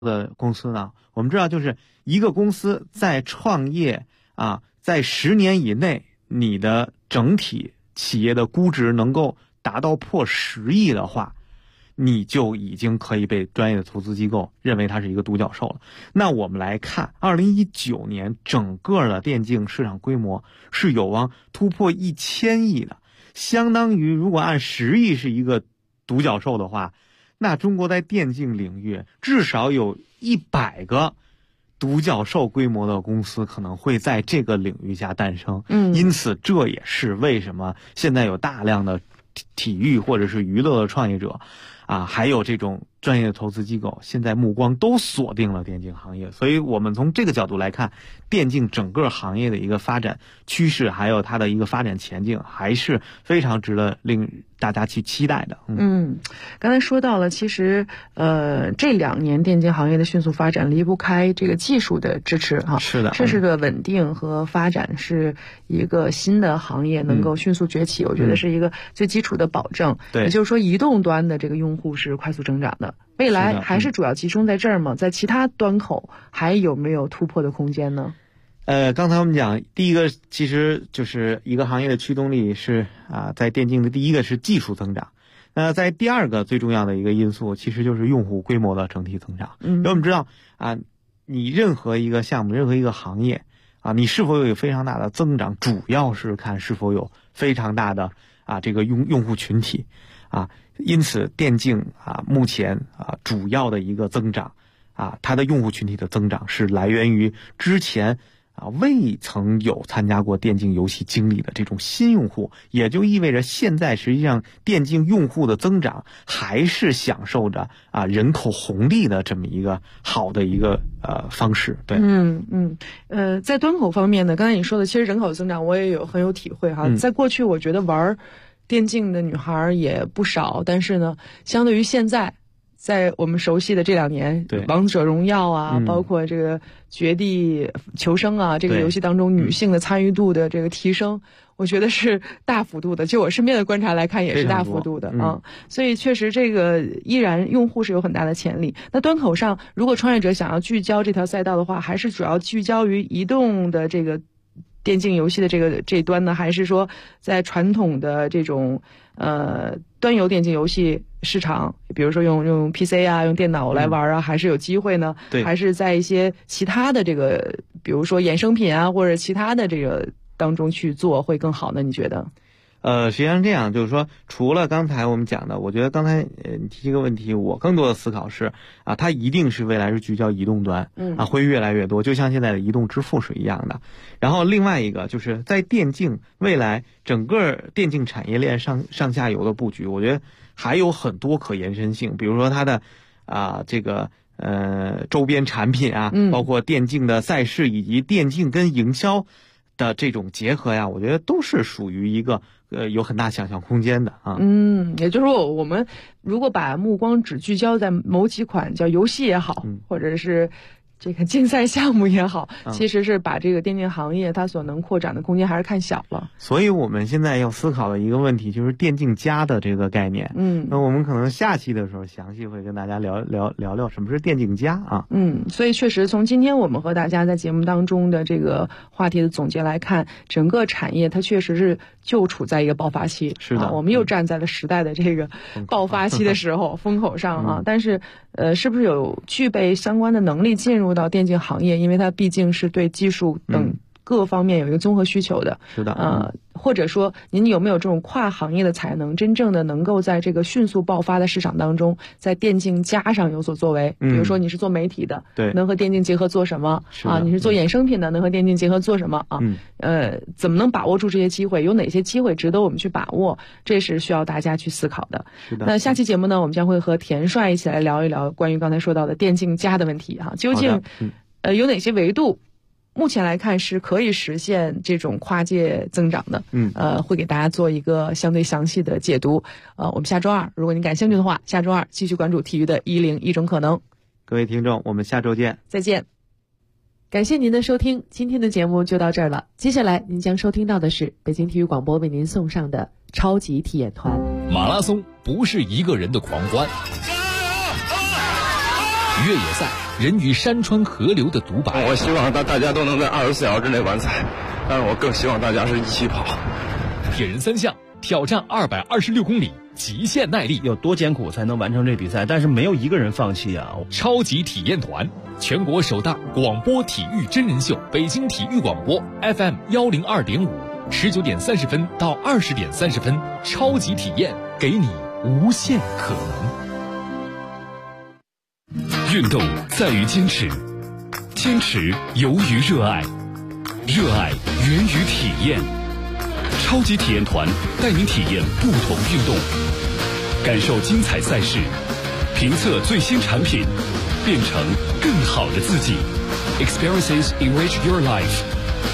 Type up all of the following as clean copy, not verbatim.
的公司呢？我们知道，就是一个公司在创业在10年以内，你的整体企业的估值能够达到破10亿的话，你就已经可以被专业的投资机构认为它是一个独角兽了。那我们来看2019年整个的电竞市场规模是有望突破1000亿的，相当于如果按10亿是一个独角兽的话，那中国在电竞领域至少有100个独角兽规模的公司可能会在这个领域下诞生。因此这也是为什么现在有大量的体育或者是娱乐的创业者还有这种专业的投资机构现在目光都锁定了电竞行业。所以我们从这个角度来看，电竞整个行业的一个发展趋势还有它的一个发展前景还是非常值得令大家去期待的。 刚才说到了，其实这2年电竞行业的迅速发展离不开这个技术的支持是的， 这是个稳定和发展，是一个新的行业能够迅速崛起，我觉得是一个最基础的保证。 对， 也就是说移动端的这个用户是快速增长的，未来还是主要集中在这儿吗？在其他端口还有没有突破的空间呢？ 刚才我们讲第一个其实就是一个行业的驱动力是在电竞的第一个是技术增长，在第二个最重要的一个因素其实就是用户规模的整体增长。因为我们知道你任何一个项目任何一个行业你是否有非常大的增长，主要是看是否有非常大的这个用户群体因此电竞目前主要的一个增长它的用户群体的增长是来源于之前未曾有参加过电竞游戏经历的这种新用户，也就意味着现在实际上电竞用户的增长还是享受着人口红利的这么一个好的一个方式。对， 在端口方面呢，刚才你说的其实人口增长我也很有体会在过去我觉得玩电竞的女孩也不少，但是呢相对于现在在我们熟悉的这2年王者荣耀包括这个绝地求生这个游戏当中女性的参与度的这个提升，我觉得是大幅度的，就我身边的观察来看也是大幅度的所以确实这个依然用户是有很大的潜力。那端口上如果创业者想要聚焦这条赛道的话，还是主要聚焦于移动的这个电竞游戏的这一端呢，还是说在传统的这种端游电竞游戏市场，比如说用 PC 用电脑来玩还是有机会呢？ 对， 还是在一些其他的这个比如说衍生品或者其他的这个当中去做会更好呢？你觉得？ 实际上这样，就是说除了刚才我们讲的，我觉得刚才你提这个问题，我更多的思考是它一定是未来是聚焦移动端会越来越多，就像现在的移动支付是一样的。然后另外一个就是在电竞未来整个电竞产业链上下游的布局，我觉得还有很多可延伸性，比如说它的这个周边产品包括电竞的赛事以及电竞跟营销的这种结合我觉得都是属于一个有很大想象空间的也就是说我们如果把目光只聚焦在某几款叫游戏也好或者是这个竞赛项目也好，其实是把这个电竞行业它所能扩展的空间还是看小了。 所以我们现在要思考的一个问题就是电竞加的这个概念。那我们可能下期的时候详细会跟大家聊聊什么是电竞加所以确实从今天我们和大家在节目当中的这个话题的总结来看，整个产业它确实是就处在一个爆发期。 是的， 我们又站在了时代的这个爆发期的时候风口上但是是不是有具备相关的能力进入到电竞行业，因为它毕竟是对技术等各方面有一个综合需求的。 是的， 或者说您有没有这种跨行业的才能，真正的能够在这个迅速爆发的市场当中，在电竞加上有所作为？比如说你是做媒体的， 对， 能和电竞结合做什么你是做衍生品的，能和电竞结合做什么怎么能把握住这些机会？有哪些机会值得我们去把握？这是需要大家去思考的。 是的。 那下期节目呢，我们将会和田帅一起来聊一聊关于刚才说到的电竞加的问题究竟有哪些维度目前来看是可以实现这种跨界增长的会给大家做一个相对详细的解读我们下周二如果您感兴趣的话，下周二继续关注体育的101种可能。 各位听众，我们下周见。 再见。感谢您的收听，今天的节目就到这儿了。接下来您将收听到的是北京体育广播为您送上的超级体验团。 马拉松不是一个人的狂欢， 越野赛，人与山川河流的独白。 我希望大家都能在24小时之内完赛，但是我更希望大家是一起跑。 铁人三项挑战226公里，极限耐力， 有多艰苦才能完成这比赛？但是没有一个人放弃啊！ 超级体验团，全国首档广播体育真人秀，北京体育广播 FM 102.5，19点30分到20点30分，超级体验，给你无限可能。运动在于坚持，坚持由于热爱，热爱源于体验。超级体验团带您体验不同运动，感受精彩赛事，评测最新产品，变成更好的自己。Experiences enrich your life。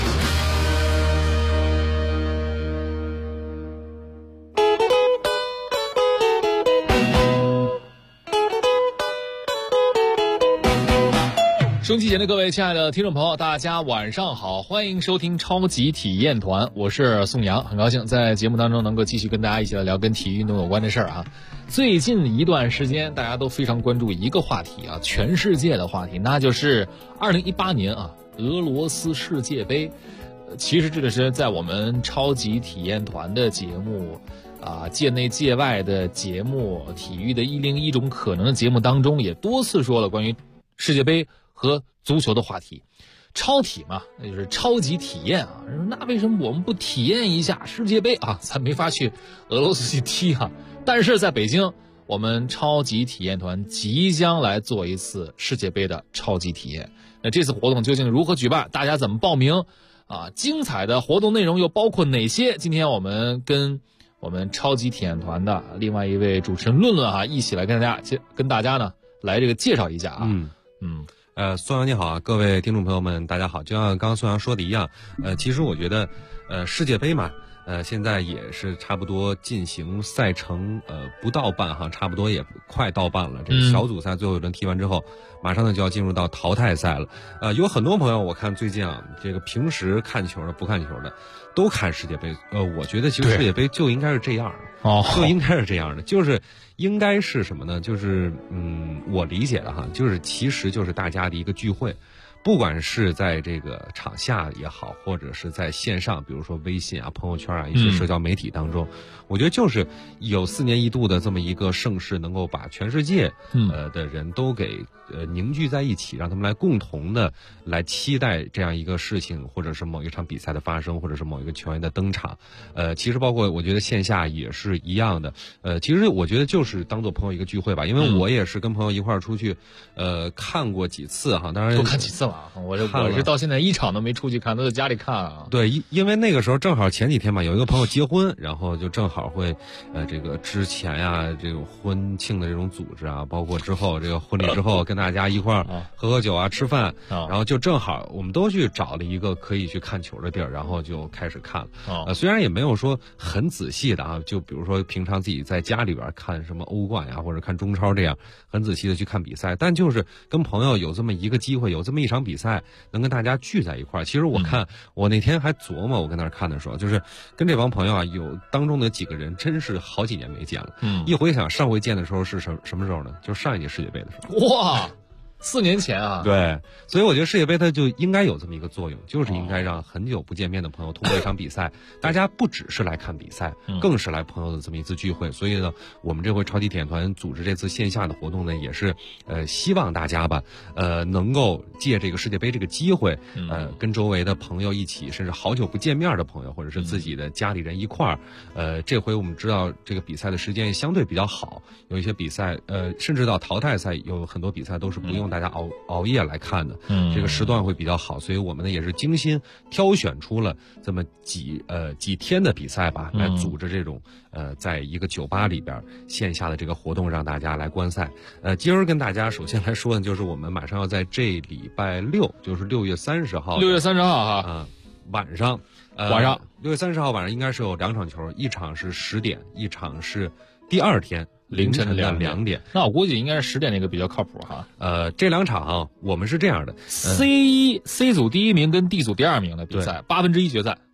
收音机前的各位亲爱的听众朋友，大家晚上好，欢迎收听超级体验团，我是宋阳，很高兴在节目当中能够继续跟大家一起来聊跟体育运动有关的事儿啊。最近一段时间大家都非常关注一个话题啊，全世界的话题，那就是2018年啊俄罗斯世界杯。其实这个是在我们超级体验团的节目啊，界内界外的节目，体育的101种可能的节目当中也多次说了关于世界杯和足球的话题。超体嘛，那就是超级体验啊。那为什么我们不体验一下世界杯啊？咱没法去俄罗斯去踢啊。但是在北京，我们超级体验团即将来做一次世界杯的超级体验。那这次活动究竟如何举办？大家怎么报名啊？精彩的活动内容又包括哪些？今天我们跟我们超级体验团的另外一位主持人论论啊，一起来跟大家呢来这个介绍一下啊。 宋阳你好啊，各位听众朋友们大家好。就像刚刚宋阳说的一样，其实我觉得世界杯嘛，现在也是差不多进行赛程不到半哈，差不多也快到半了。这个小组赛最后一轮踢完之后，马上呢就要进入到淘汰赛了。有很多朋友我看最近啊，这个平时看球的不看球的都看世界杯。我觉得其实世界杯就应该是这样的，就应该是这样的，就是应该是什么呢？就是我理解的哈，就是其实就是大家的一个聚会。不管是在这个场下也好，或者是在线上，比如说微信啊、朋友圈啊一些社交媒体当中，我觉得就是有4年一度的这么一个盛世，能够把全世界的人都给凝聚在一起，让他们来共同的来期待这样一个事情，或者是某一场比赛的发生，或者是某一个球员的登场。其实包括我觉得线下也是一样的。其实我觉得就是当做朋友一个聚会吧，因为我也是跟朋友一块儿出去看过几次哈，当然都看几次了。我是到现在一场都没出去看，都在家里看啊。 对，因为那个时候正好前几天嘛，有一个朋友结婚，然后就正好会这个之前呀这种婚庆的这种组织啊，包括之后这个婚礼之后跟大家一块儿喝酒啊、吃饭，然后就正好我们都去找了一个可以去看球的地儿，然后就开始看了。虽然也没有说很仔细的啊，就比如说平常自己在家里边看什么欧冠呀，或者看中超这样很仔细的去看比赛，但就是跟朋友有这么一个机会，有这么一场比赛能跟大家聚在一块儿。其实我看我那天还琢磨，我跟那儿看的时候，就是跟这帮朋友啊，有当中的几个人真是好几年没见了。一回想上回见的时候是什么时候呢？就是上一届世界杯的时候。 哇，4年前啊。 对，所以我觉得世界杯它就应该有这么一个作用，就是应该让很久不见面的朋友通过一场比赛，大家不只是来看比赛，更是来朋友的这么一次聚会。所以呢，我们这回超级体验团组织这次线下的活动呢，也是希望大家吧，能够借这个世界杯这个机会，跟周围的朋友一起，甚至好久不见面的朋友，或者是自己的家里人一块儿。这回我们知道这个比赛的时间相对比较好，有一些比赛甚至到淘汰赛有很多比赛都是不用大家熬夜来看的，这个时段会比较好，所以我们呢也是精心挑选出了这么几天的比赛吧，来组织这种在一个酒吧里边线下的这个活动，让大家来观赛。今儿跟大家首先来说呢，就是我们马上要在这礼拜6，就是6月30号 ，6月30号哈， 晚上6月30号晚上应该是有2场球，一场是10点，一场是第2天凌晨的2点。 那我估计应该是10点那个比较靠谱哈。 这2场啊，我们是这样的 ，C 组第1名跟 D 组第2名的比赛，1/8决赛。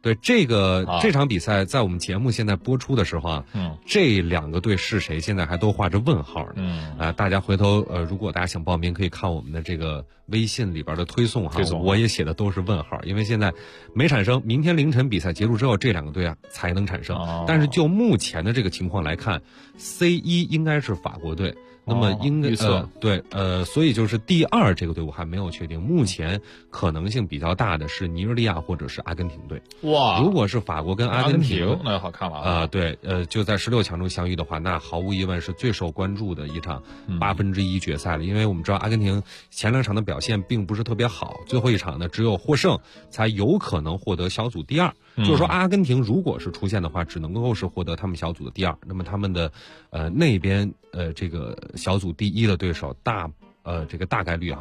对这场比赛在我们节目现在播出的时候啊，这2个队是谁，现在还都画着问号呢。大家回头如果大家想报名，可以看我们的这个微信里边的推送哈，我也写的都是问号，因为现在没产生，明天凌晨比赛结束之后，这2个队啊才能产生。但是就目前的这个情况来看，C1应该是法国队。那么应该所以就是第2这个队伍还没有确定，目前可能性比较大的是尼日利亚或者是阿根廷队。 哇， 如果是法国跟阿根廷， 那好看了啊！ 对，就在16强中相遇的话，那毫无疑问是最受关注的一场1/8决赛了。因为我们知道阿根廷前2场的表现并不是特别好，最后一场呢只有获胜才有可能获得小组第2。就是说阿根廷如果是出现的话，只能够是获得他们小组的第2。那么他们的那边这个小组第1的对手这个大概率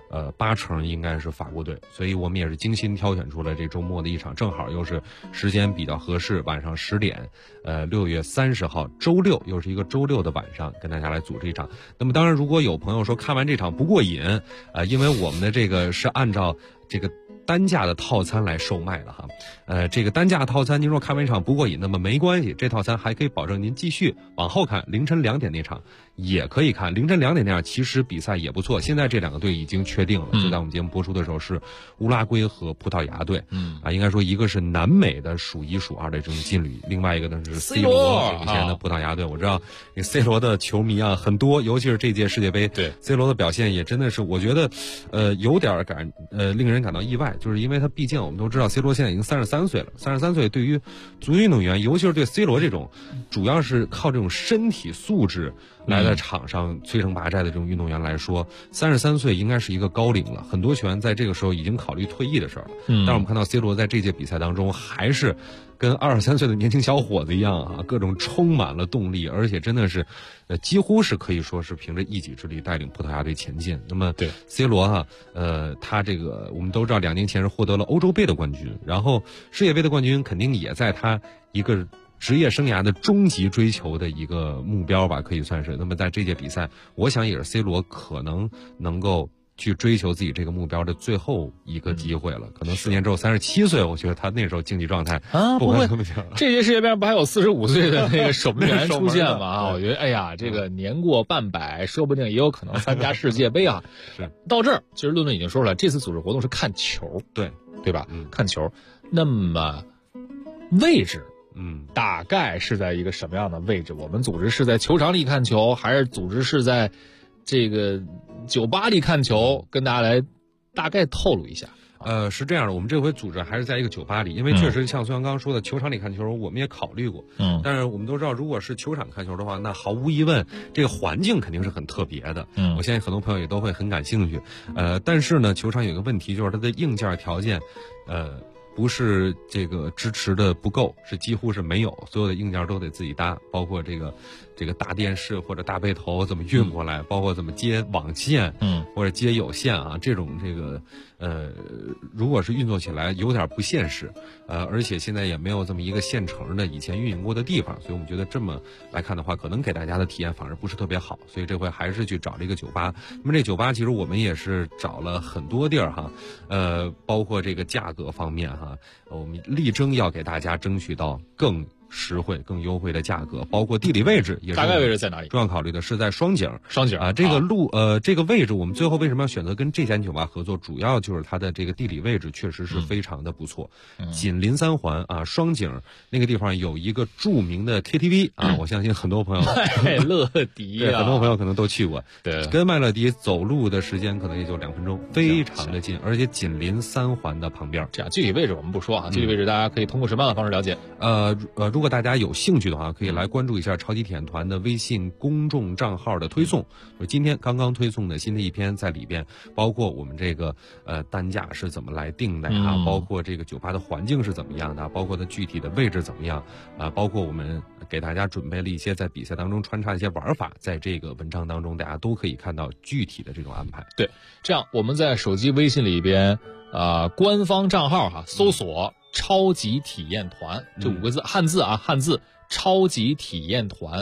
80%应该是法国队，所以我们也是精心挑选出了这周末的一场，正好又是时间比较合适，晚上10点，6月30号周六，又是一个周六的晚上，跟大家来组织一场。那么当然，如果有朋友说看完这场不过瘾，因为我们的这个是按照这个单价的套餐来售卖的哈，这个单价套餐，您若看完一场不过瘾，那么没关系，这套餐还可以保证您继续往后看，凌晨2点那场也可以看，凌晨2点那场其实比赛也不错。现在这2个队已经确定了，就在我们节目播出的时候是乌拉圭和葡萄牙队，应该说一个是南美的数1数2的这种劲旅，另外一个呢是 C 罗领衔的葡萄牙队。我知道这 C 罗的球迷啊很多，尤其是这届世界杯，对 C 罗的表现也真的是我觉得有点令人感到意外。就是因为他毕竟我们都知道 C 罗现在已经33岁了，33岁对于足球运动员，尤其是对 C 罗这种主要是靠这种身体素质来在场上摧城拔寨的这种运动员来说，33岁应该是一个高龄了，很多球员在这个时候已经考虑退役的事儿了。但是我们看到 C 罗在这届比赛当中还是跟23岁的年轻小伙子一样啊，各种充满了动力，而且真的是几乎是可以说是凭着一己之力带领葡萄牙队前进。那么对 C 罗他这个我们都知道2年前是获得了欧洲杯的冠军，然后世界杯的冠军肯定也在他一个职业生涯的终极追求的一个目标吧，可以算是。那么在这届比赛，我想也是 C 罗可能能够去追求自己这个目标的最后一个机会了。可能4年之后37岁，我觉得他那时候竞技状态不会这届世界杯上不还有45岁的那个守门员出现吗？我觉得哎呀，这个年过半百，说不定也有可能参加世界杯啊。是到这儿，其实论论已经说出来，这次组织活动是看球，对吧？看球，那么位置。大概是在一个什么样的位置？我们组织是在球场里看球，还是组织是在这个酒吧里看球？跟大家来大概透露一下。 是这样的，我们这回组织还是在一个酒吧里，因为确实像孙杨刚刚说的，球场里看球我们也考虑过。但是我们都知道，如果是球场看球的话，那毫无疑问，这个环境肯定是很特别的。我相信很多朋友也都会很感兴趣。但是呢，球场有一个问题，就是它的硬件条件，不是这个支持的不够，是几乎是没有，所有的硬件都得自己搭，包括这个大电视或者大背头怎么运过来，包括怎么接网线，或者接有线啊，这种如果是运作起来有点不现实，而且现在也没有这么一个现成的以前运营过的地方，所以我们觉得这么来看的话，可能给大家的体验反而不是特别好，所以这回还是去找了一个酒吧。那么这酒吧其实我们也是找了很多地儿哈，包括这个价格方面哈，我们力争要给大家争取到更实惠、更优惠的价格，包括地理位置也是。 大概位置在哪里？ 重要考虑的是在双井。 双井啊，这个这个位置，我们最后为什么要选择跟这家酒吧合作？主要就是它的这个地理位置确实是非常的不错，紧邻3环啊。双井那个地方有一个著名的 KTV 啊，我相信很多朋友麦乐迪对很多朋友可能都去过。 对， 跟麦乐迪走路的时间可能也就2分钟，非常的近，而且紧邻3环的旁边。 这样具体位置我们不说啊，具体位置大家可以通过什么样的方式了解？ 如果大家有兴趣的话，可以来关注一下超级体验团的微信公众账号的推送。今天刚刚推送的新的一篇在里边，包括我们这个单价是怎么来定的呀，包括这个酒吧的环境是怎么样的，包括它具体的位置怎么样啊，包括我们给大家准备了一些在比赛当中穿插一些玩法，在这个文章当中大家都可以看到具体的这种安排。 对，这样我们在手机微信里边官方账号搜索超级体验团这5个字，汉字超级体验团，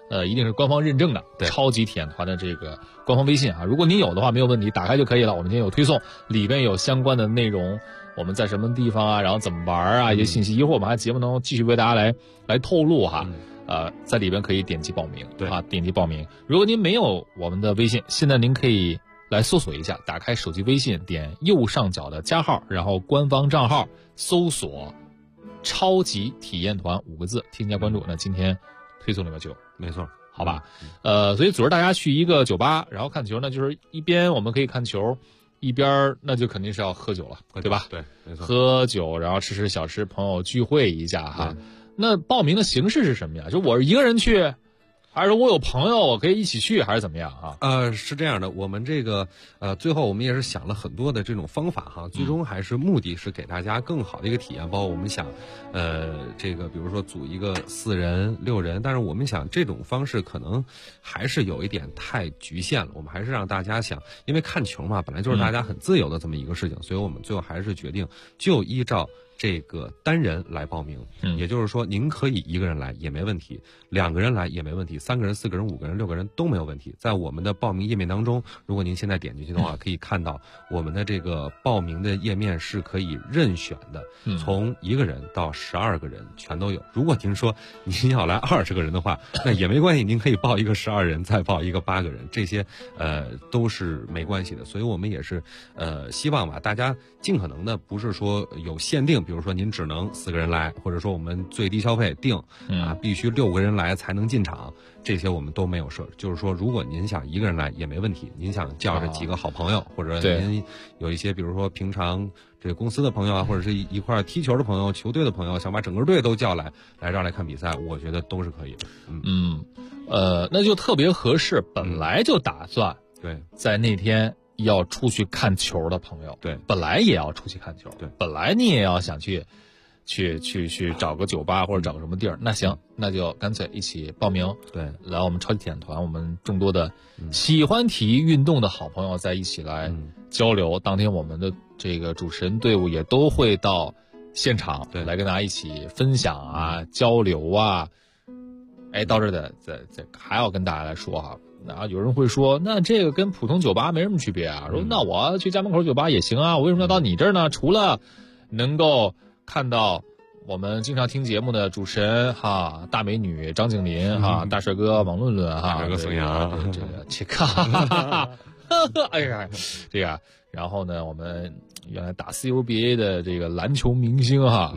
一定是官方认证的超级体验团的这个官方微信啊。如果您有的话没有问题，打开就可以了。我们今天有推送，里边有相关的内容，我们在什么地方啊，然后怎么玩啊，一些信息。一会儿我们还节目当中继续为大家来透露哈。在里边可以点击报名， 对啊， 点击报名。如果您没有我们的微信，现在您可以来搜索一下，打开手机微信，点右上角的加号，然后官方账号搜索超级体验团5个字，添加关注。那今天推送里面就有， 没错， 好吧？所以组织大家去一个酒吧，然后看球呢，就是一边我们可以看球，一边那就肯定是要喝酒了，对吧？ 对，没错。喝酒，然后吃小吃，朋友聚会一下哈。那报名的形式是什么呀？就我是一个人去，还是我有朋友我可以一起去，还是怎么样啊？ 是这样的，我们这个最后我们也是想了很多的这种方法哈，最终还是目的是给大家更好的一个体验。包括我们想，这个比如说组一个4人、6人，但是我们想这种方式可能还是有一点太局限了。我们还是让大家想，因为看球嘛，本来就是大家很自由的这么一个事情，所以我们最后还是决定就依照这个单人来报名，也就是说您可以1个人来也没问题，2个人来也没问题，3个人、4个人、5个人、6个人都没有问题。在我们的报名页面当中，如果您现在点进去的话，可以看到我们的这个报名的页面是可以任选的，从1个人到12个人全都有。如果您说您要来20个人的话，那也没关系，您可以报一个12人，再报一个8个人，这些都是没关系的。所以我们也是希望吧，大家尽可能的不是说有限定。比如说您只能4个人来，或者说我们最低消费定必须6个人来才能进场，这些我们都没有设。就是说如果您想1个人来也没问题，您想叫着几个好朋友，或者您有一些比如说平常这个公司的朋友啊，或者是一块踢球的朋友、球队的朋友，想把整个队都叫来这儿来看比赛，我觉得都是可以的。 那就特别合适，本来就打算对在那天要出去看球的朋友， 对， 本来也要出去看球， 对， 本来你也要想去找个酒吧或者找个什么地儿，那行，那就干脆一起报名， 对， 来我们超级体验团，我们众多的喜欢体育运动的好朋友在一起来交流。当天我们的这个主持人队伍也都会到现场， 对， 来跟大家一起分享啊、交流啊。到这儿还要跟大家来说哈。有人会说，那这个跟普通酒吧没什么区别啊。说那我去家门口酒吧也行啊，我为什么要到你这儿呢？除了能够看到我们经常听节目的主持人哈，大美女张景林哈，大帅哥王论论哈， 大帅哥宋阳， 这个哎呀，这个，然后呢，我们原来打 CUBA 的这个篮球明星哈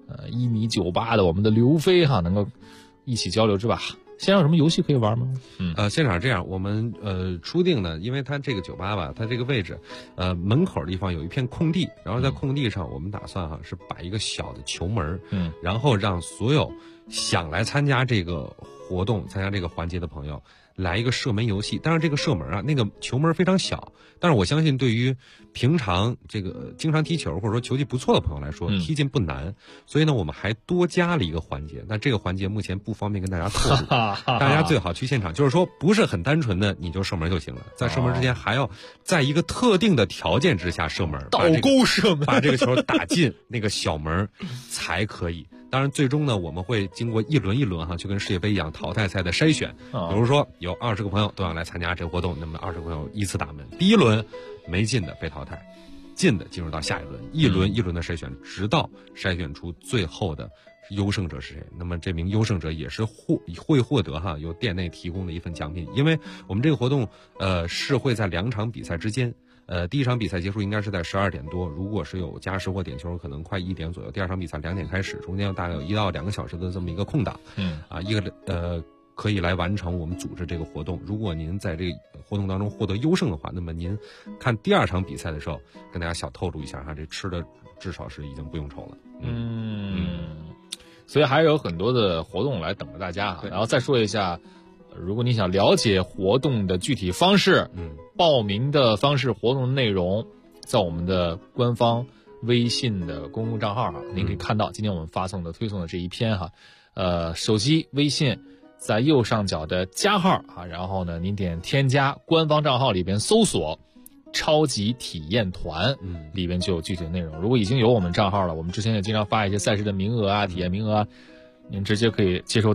，1.98米的我们的刘飞哈，能够一起交流之外。现场有什么游戏可以玩吗？ 现场这样，我们初定呢，因为它这个酒吧吧，它这个位置，门口的地方有一片空地，然后在空地上，我们打算是摆一个小的球门，然后让所有想来参加这个活动、参加这个环节的朋友来一个射门游戏。当然，这个射门那个球门非常小，但是我相信对于平常这个经常踢球或者说球技不错的朋友来说，踢进不难。所以呢，我们还多加了一个环节。那这个环节目前不方便跟大家透露，大家最好去现场。就是说，不是很单纯的你就射门就行了，在射门之前还要在一个特定的条件之下射门， 倒钩射门， 把这个球打进那个小门才可以。当然，最终呢，我们会经过一轮一轮就跟世界杯一样淘汰赛的筛选。比如说，有20个朋友都想来参加这个活动，那么20个朋友依次打门。第一轮没进的被淘汰，进的进入到下一轮，一轮一轮的筛选，直到筛选出最后的优胜者是谁。那么这名优胜者也是会获得由店内提供的一份奖品，因为我们这个活动是会在2场比赛之间。第一场比赛结束应该是在12点多，如果是有加时或点球，可能快1点左右。第二场比赛2点开始，中间大概有1到2个小时的这么一个空档，可以来完成我们组织这个活动。如果您在这个活动当中获得优胜的话，那么您看第2场比赛的时候，跟大家小透露一下这吃的至少是已经不用愁了。 所以还是有很多的活动来等着大家然后再说一下。如果你想了解活动的具体方式，报名的方式、活动的内容，在我们的官方微信的公共账号您可以看到今天我们发送的推送的这一篇手机微信在右上角的加号然后呢您点添加，官方账号里边搜索超级体验团，里边就有具体的内容。如果已经有我们账号了，我们之前也经常发一些赛事的名额体验名额您直接可以接收到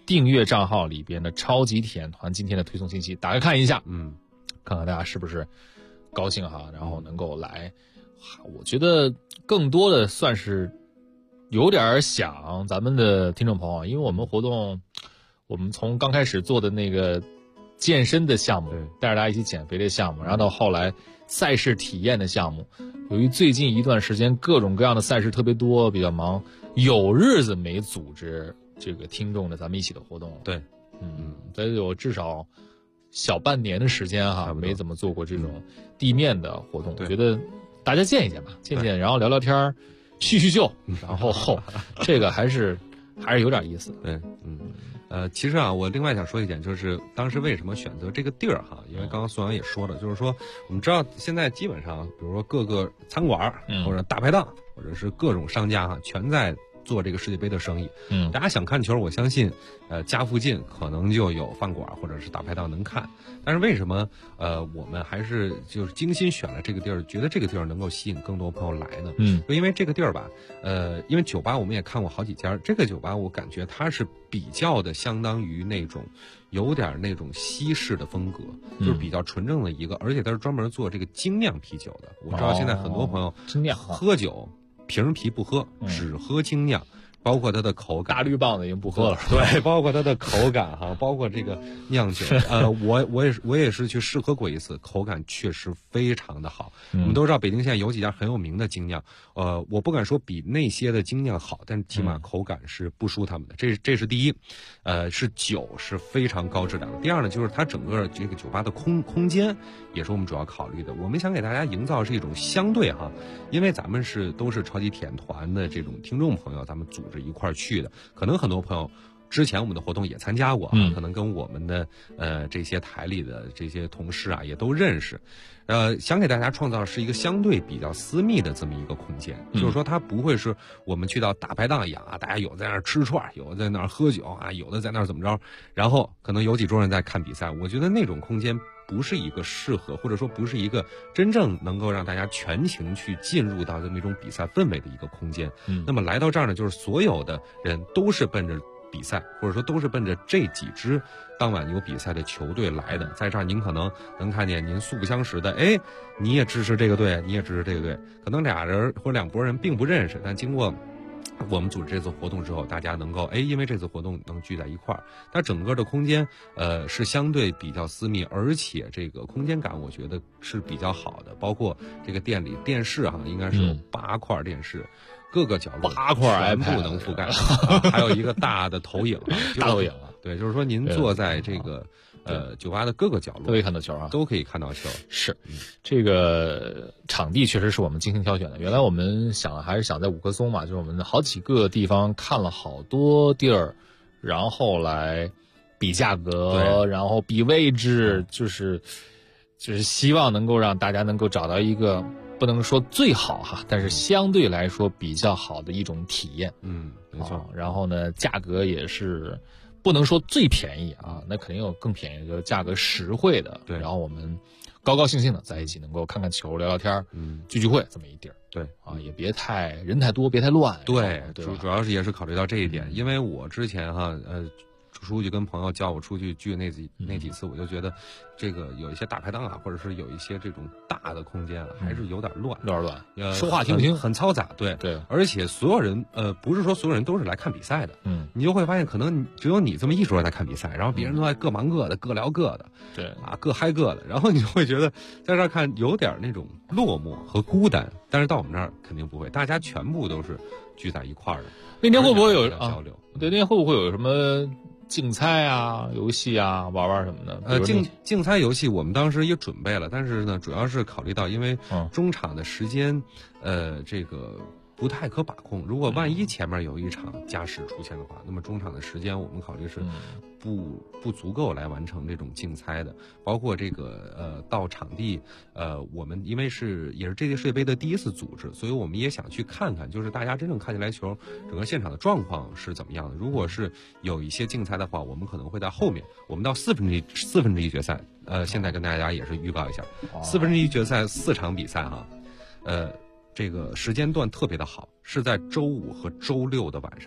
订阅账号里边的超级体验团今天的推送信息，打开看一下，看看大家是不是高兴哈，然后能够来。我觉得更多的算是有点想咱们的听众朋友，因为我们活动，我们从刚开始做的那个健身的项目，带着大家一起减肥的项目，然后到后来赛事体验的项目，由于最近一段时间各种各样的赛事特别多，比较忙，有日子没组织这个听众的咱们一起的活动了。 对， 得有至少小半年的时间哈，没怎么做过这种地面的活动。我觉得大家见一见吧，见见，然后聊聊天，叙叙旧，然后这个还是有点意思。 对，其实啊，我另外想说一点，就是当时为什么选择这个地儿哈？因为刚刚宋阳也说了，就是说我们知道现在基本上，比如说各个餐馆或者大排档，或者是各种商家哈，全在做这个世界杯的生意。大家想看球，我相信，家附近可能就有饭馆或者是大排档能看。但是为什么我们还是就是精心选了这个地儿，觉得这个地儿能够吸引更多朋友来呢？就因为这个地儿吧，因为酒吧我们也看过好几家，这个酒吧我感觉它是比较的相当于那种有点那种西式的风格，就是比较纯正的一个，而且它是专门做这个精酿啤酒的。我知道现在很多朋友精酿喝酒瓶啤不喝，只喝精酿。包括它的口感， 大绿棒子已经不喝了， 对，包括它的口感哈，包括这个酿酒，我也是去试喝过一次，口感确实非常的好。我们都知道北京现在有几家很有名的精酿，我不敢说比那些的精酿好，但起码口感是不输他们的，这是第一。是酒是非常高质量的。第二呢，就是它整个这个酒吧的空间也是我们主要考虑的。我们想给大家营造是一种相对哈，因为咱们都是超级体验团的这种听众朋友，咱们组织一块儿去的，可能很多朋友之前我们的活动也参加过，可能跟我们的这些台里的这些同事啊也都认识，想给大家创造是一个相对比较私密的这么一个空间，就是说它不会是我们去到大排档一样啊，大家有在那儿吃串，有的在那儿喝酒啊，有的在那儿怎么着，然后可能有几桌人在看比赛，我觉得那种空间不是一个适合，或者说不是一个真正能够让大家全情去进入到这么一种比赛氛围的一个空间。那么来到这儿呢，就是所有的人都是奔着比赛，或者说都是奔着这几支当晚有比赛的球队来的。在这儿您可能能看见您素不相识的，你也支持这个队，你也支持这个队，可能俩人或两拨人并不认识，但经过我们组织这次活动之后，大家能够因为这次活动能聚在一块儿，它整个的空间是相对比较私密，而且这个空间感我觉得是比较好的。包括这个店里电视哈，应该是有8块电视，各个角落 8块全部能覆盖，还有一个大的投影， 大投影啊， 对，就是说您坐在这个酒吧的各个角落都可以看到球啊， 都可以看到球。 是，这个场地确实是我们精心挑选的。原来我们还是想在五棵松嘛，就是我们好几个地方看了好多地儿，然后来比价格，然后比位置，就是希望能够让大家能够找到一个不能说最好哈，但是相对来说比较好的一种体验。 没错。 然后呢，价格也是不能说最便宜啊，那肯定有更便宜，就是价格实惠的。 对。 然后我们高高兴兴的在一起，能够看看球、聊聊天，聚聚会这么一地儿。 对啊，也别人太多，别太乱。 对， 主要是也是考虑到这一点，因为我之前哈出去跟朋友叫我出去聚那几次，我就觉得这个有一些大排档啊，或者是有一些这种大的空间啊，还是有点乱， 说话听不清， 很嘈杂。对，而且所有人不是说所有人都是来看比赛的，你就会发现可能只有你这么一桌在看比赛，然后别人都在各忙各的，各聊各的， 对啊，各嗨各的，然后你就会觉得在这儿看有点那种落寞和孤单。但是到我们这儿肯定不会，大家全部都是聚在一块儿的。 那天会不会有交流？ 对，那天会不会有什么竞猜啊、游戏啊、玩什么的？ 竞猜游戏我们当时也准备了，但是呢，主要是考虑到因为中场的时间，这个不太可把控。如果万一前面有一场加时出现的话，那么中场的时间我们考虑是不足够来完成这种竞猜的。包括这个到场地，我们因为也是这届世界杯的第一次组织，所以我们也想去看看，就是大家真正看起来球整个现场的状况是怎么样的。如果是有一些竞猜的话，我们可能会在后面，我们到四分之一决赛，现在跟大家也是预告一下，1/4决赛4场比赛哈，这个时间段特别的好，是在周5和周6的晚上。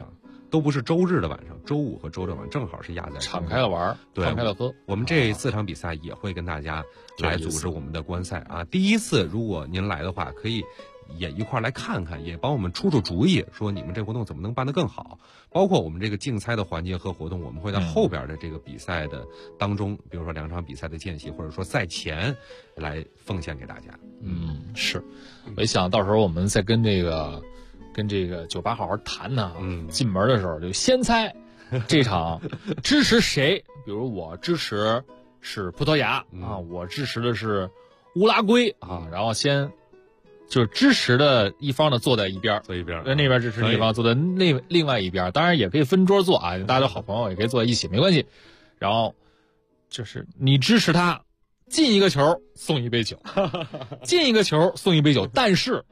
都不是周日的晚上，周五和周六晚正好是压在敞开了玩， 对， 敞开了喝。 我们这4场比赛也会跟大家来组织我们的观赛啊。第一次如果您来的话，可以也一块来看看，也帮我们出主意，说你们这活动怎么能办得更好。包括我们这个竞猜的环节和活动，我们会在后边的这个比赛的当中，比如说2场比赛的间隙，或者说赛前来奉献给大家。 是，我一想到时候我们再跟这个酒吧好好谈呢。进门的时候就先猜这场支持谁，比如我支持是葡萄牙啊，我支持的是乌拉圭啊，然后先就是支持的一方呢坐在一边，那边支持的一方坐在另外一边，当然也可以分桌坐啊，大家都好朋友也可以坐在一起没关系。然后就是你支持他进一个球送一杯酒，进一个球送一杯酒，但是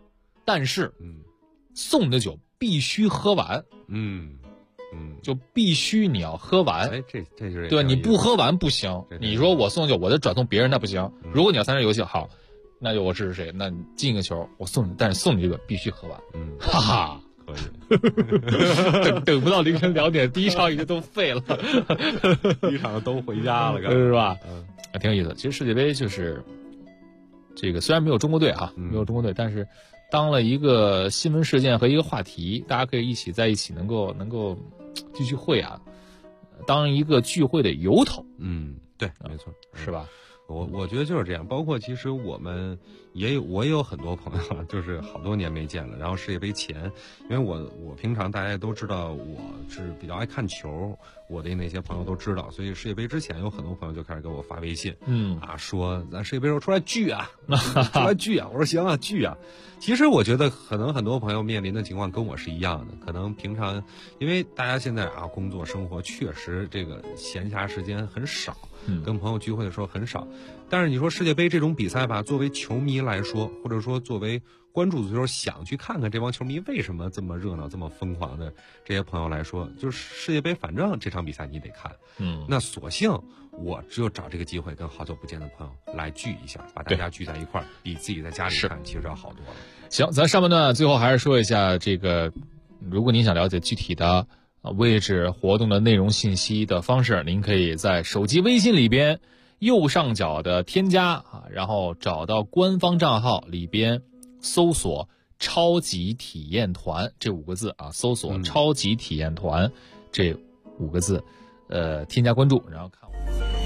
送的酒必须喝完，就必须你要喝完。 哎，这就是对，你不喝完不行。你说我送酒，我再转送别人那不行。如果你要参加游戏，好，那就我支持谁？那你进一个球，我送你，但是送你这个必须喝完。哈哈， 可以。 等不到凌晨2点，第一场已经都废了， 第一场都回家了， 是吧？挺有意思。其实世界杯就是这个，虽然没有中国队啊，没有中国队，但是当了一个新闻事件和一个话题，大家可以一起在一起，能够继续会啊，当一个聚会的由头。 对，没错， 是吧？ 我觉得就是这样。包括其实我也有很多朋友，就是好多年没见了。然后世界杯前，因为我平常大家都知道我是比较爱看球，我的那些朋友都知道，所以世界杯之前有很多朋友就开始给我发微信，说咱世界杯时候出来聚啊，出来聚啊。我说行啊，聚啊。其实我觉得可能很多朋友面临的情况跟我是一样的，可能平常因为大家现在工作生活确实这个闲暇时间很少。跟朋友聚会的时候很少，但是你说世界杯这种比赛吧，作为球迷来说，或者说作为关注足球想去看看这帮球迷为什么这么热闹、这么疯狂的这些朋友来说，就是世界杯，反正这场比赛你得看。那索性我只有找这个机会跟好久不见的朋友来聚一下，把大家聚在一块儿，比自己在家里看其实要好多了。 行，咱上半段最后还是说一下这个，如果您想了解具体的位置活动的内容信息的方式，您可以在手机微信里边右上角的添加然后找到官方账号里边搜索超级体验团这5个字搜索超级体验团这5个字添加关注，然后看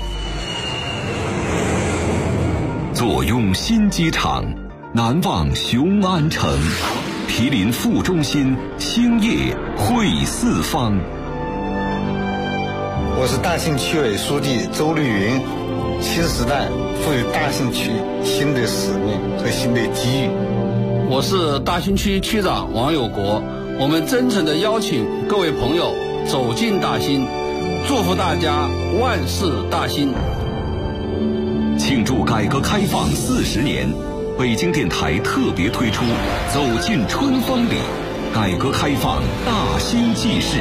坐拥新机场，难忘雄安城，毗邻副中心，兴业汇四方。 我是大兴区委书记周绿云，新时代赋予大兴区新的使命和新的机遇。 我是大兴区区长王有国，我们真诚地邀请各位朋友走进大兴，祝福大家万事大兴。 庆祝改革开放40年，北京电台特别推出走进春风里，改革开放大兴纪事。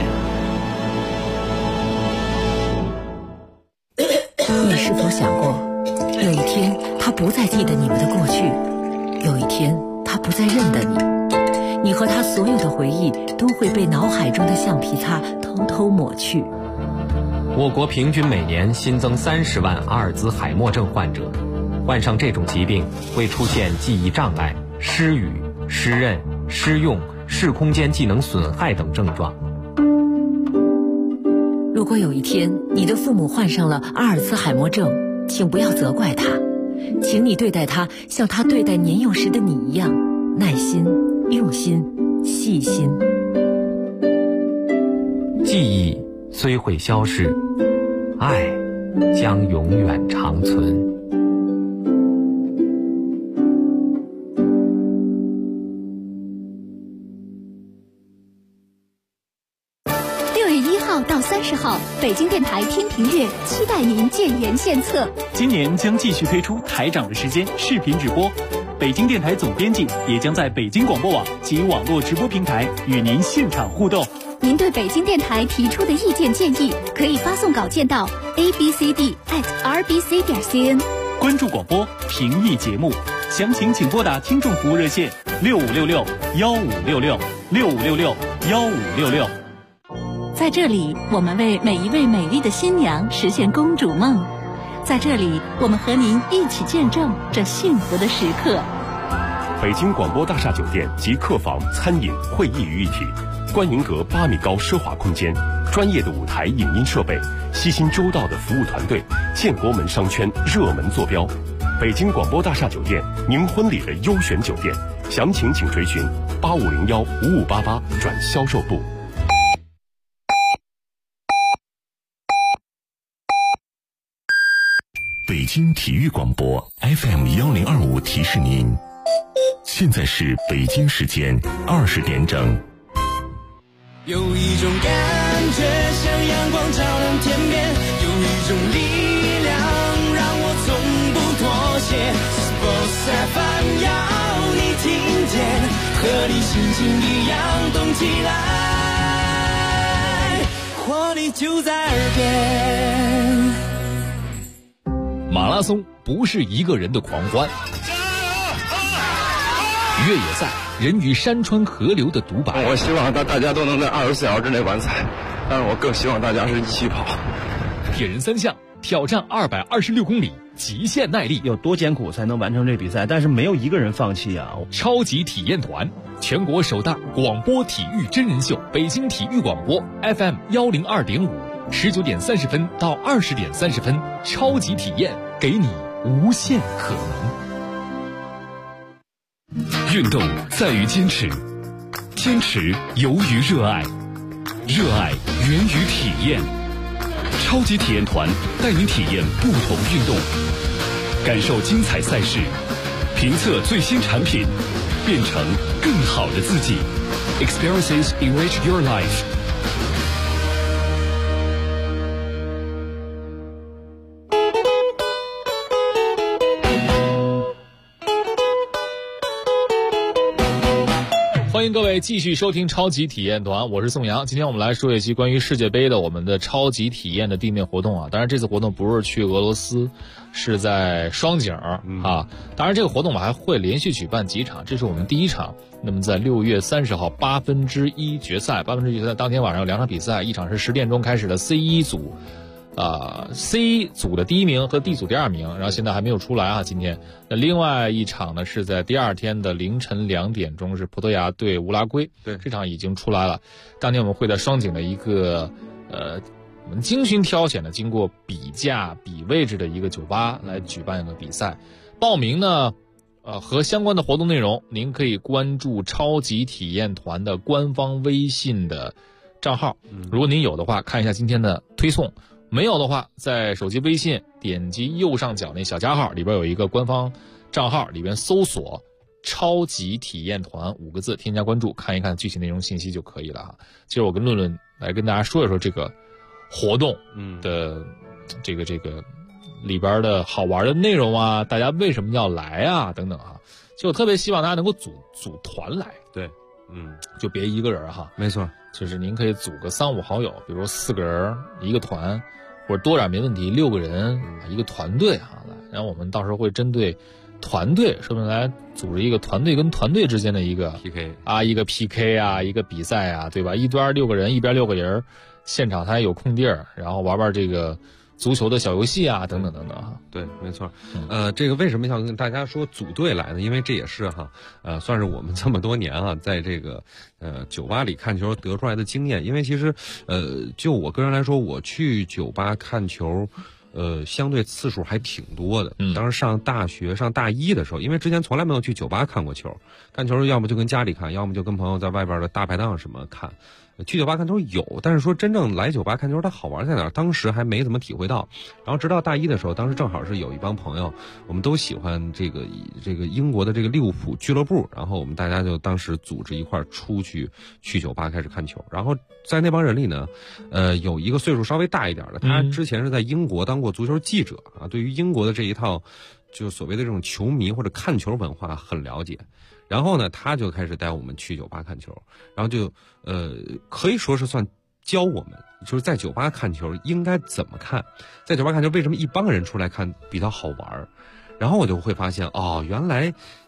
你是否想过，有一天他不再记得你们的过去，有一天他不再认得你，你和他所有的回忆都会被脑海中的橡皮擦偷偷抹去。 我国平均每年新增30万阿尔兹海默症患者，患上这种疾病会出现记忆障碍、失语、失认、失用、视空间技能损害等症状。 如果有一天你的父母患上了阿尔兹海默症，请不要责怪他，请你对待他像他对待年幼时的你一样，耐心、用心、细心。 记忆虽会消逝，爱将永远长存。 6月1号到30号，北京电台听评乐期待您建言献策。 今年将继续推出台长的时间视频直播，北京电台总编辑也将在北京广播网及网络直播平台与您现场互动。 您对北京电台提出的意见建议，可以发送稿件到 abcd@rbc.cn。 关注广播，评议节目，详情请拨打听众服务热线6566-1566，6566-1566。 在这里，我们为每一位美丽的新娘实现公主梦。在这里，我们和您一起见证这幸福的时刻。 北京广播大厦酒店集客房、餐饮、会议于一体，观云阁8米高奢华空间，专业的舞台影音设备，悉心周到的服务团队，建国门商圈热门坐标。北京广播大厦酒店，您婚礼的优选酒店，详情请垂询8501-5588转销售部。 北京体育广播 FM1025提示您，现在是北京时间20点整。 有一种感觉像阳光照亮天边，有一种力量让我从不妥协。Sports FM 要你听见，和你心情一样动起来，活力就在耳边。 马拉松不是一个人的狂欢，越野赛人与山川河流的独白。 我希望大家都能在24小时之内完赛，但是我更希望大家是一起跑。 铁人3项挑战226公里，极限耐力， 有多艰苦才能完成这比赛？但是没有一个人放弃啊！ 超级体验团，全国首档广播体育真人秀，北京体育广播 FM102.5，19点30分到20点30分，超级体验，给你无限可能。 运动在于坚持，坚持由于热爱，热爱源于体验。超级体验团带您体验不同运动，感受精彩赛事，评测最新产品，变成更好的自己。Experiences enrich your life。 欢迎各位继续收听超级体验团，我是宋阳。今天我们来说一期关于世界杯的我们的超级体验的地面活动啊。当然这次活动不是去俄罗斯，是在双井啊。当然这个活动我们还会连续举办几场，这是我们第一场。那么在6月30号1/8决赛当天晚上有2场比赛，一场是10点钟开始的 C1 组。C 组的第1名和 D 组第2名，然后现在还没有出来啊。今天那另外一场呢是在第2天的凌晨2点钟，是葡萄牙对乌拉圭。 对， 这场已经出来了。当天我们会在双井的一个我们精心挑选的、经过比价比位置的一个酒吧来举办一个比赛。报名呢和相关的活动内容，您可以关注超级体验团的官方微信的账号。如果您有的话，看一下今天的推送。没有的话，在手机微信点击右上角那小加号里边有一个官方账号，里边搜索超级体验团5个字，添加关注，看一看具体内容信息就可以了哈。其实我跟论论来跟大家说一说这个活动的这个里边的好玩的内容啊，大家为什么要来啊等等啊。就我特别希望大家能够组团来。 对， 就别一个人哈。 没错， 就是您可以组个3、5好友，比如说4个人一个团，或者多点没问题，6个人一个团队啊来。然后我们到时候会针对团队，说明来组织一个团队跟团队之间的一个 PK 啊，一个 PK 啊，一个比赛啊，对吧？一端6个人，一边6个人，现场他也有空地儿，然后玩这个足球的小游戏啊，等等等等哈。 对，没错。这个为什么想跟大家说组队来呢？因为这也是算是我们这么多年在这个酒吧里看球得出来的经验。因为其实就我个人来说，我去酒吧看球相对次数还挺多的。当时上大学上大1的时候，因为之前从来没有去酒吧看过球，看球要么就跟家里看，要么就跟朋友在外边的大排档什么看。去酒吧看球有，但是说真正来酒吧看球它好玩在哪儿，当时还没怎么体会到。然后直到大1的时候，当时正好是有一帮朋友，我们都喜欢这个英国的这个利物浦俱乐部，然后我们大家就当时组织一块出去酒吧开始看球。然后在那帮人里呢，有一个岁数稍微大一点的，他之前是在英国当过足球记者啊，对于英国的这一套就所谓的这种球迷或者看球文化很了解。然后呢，他就开始带我们去酒吧看球，然后就可以说是算教我们，就是在酒吧看球应该怎么看，在酒吧看球为什么一帮人出来看比较好玩。然后我就会发现原来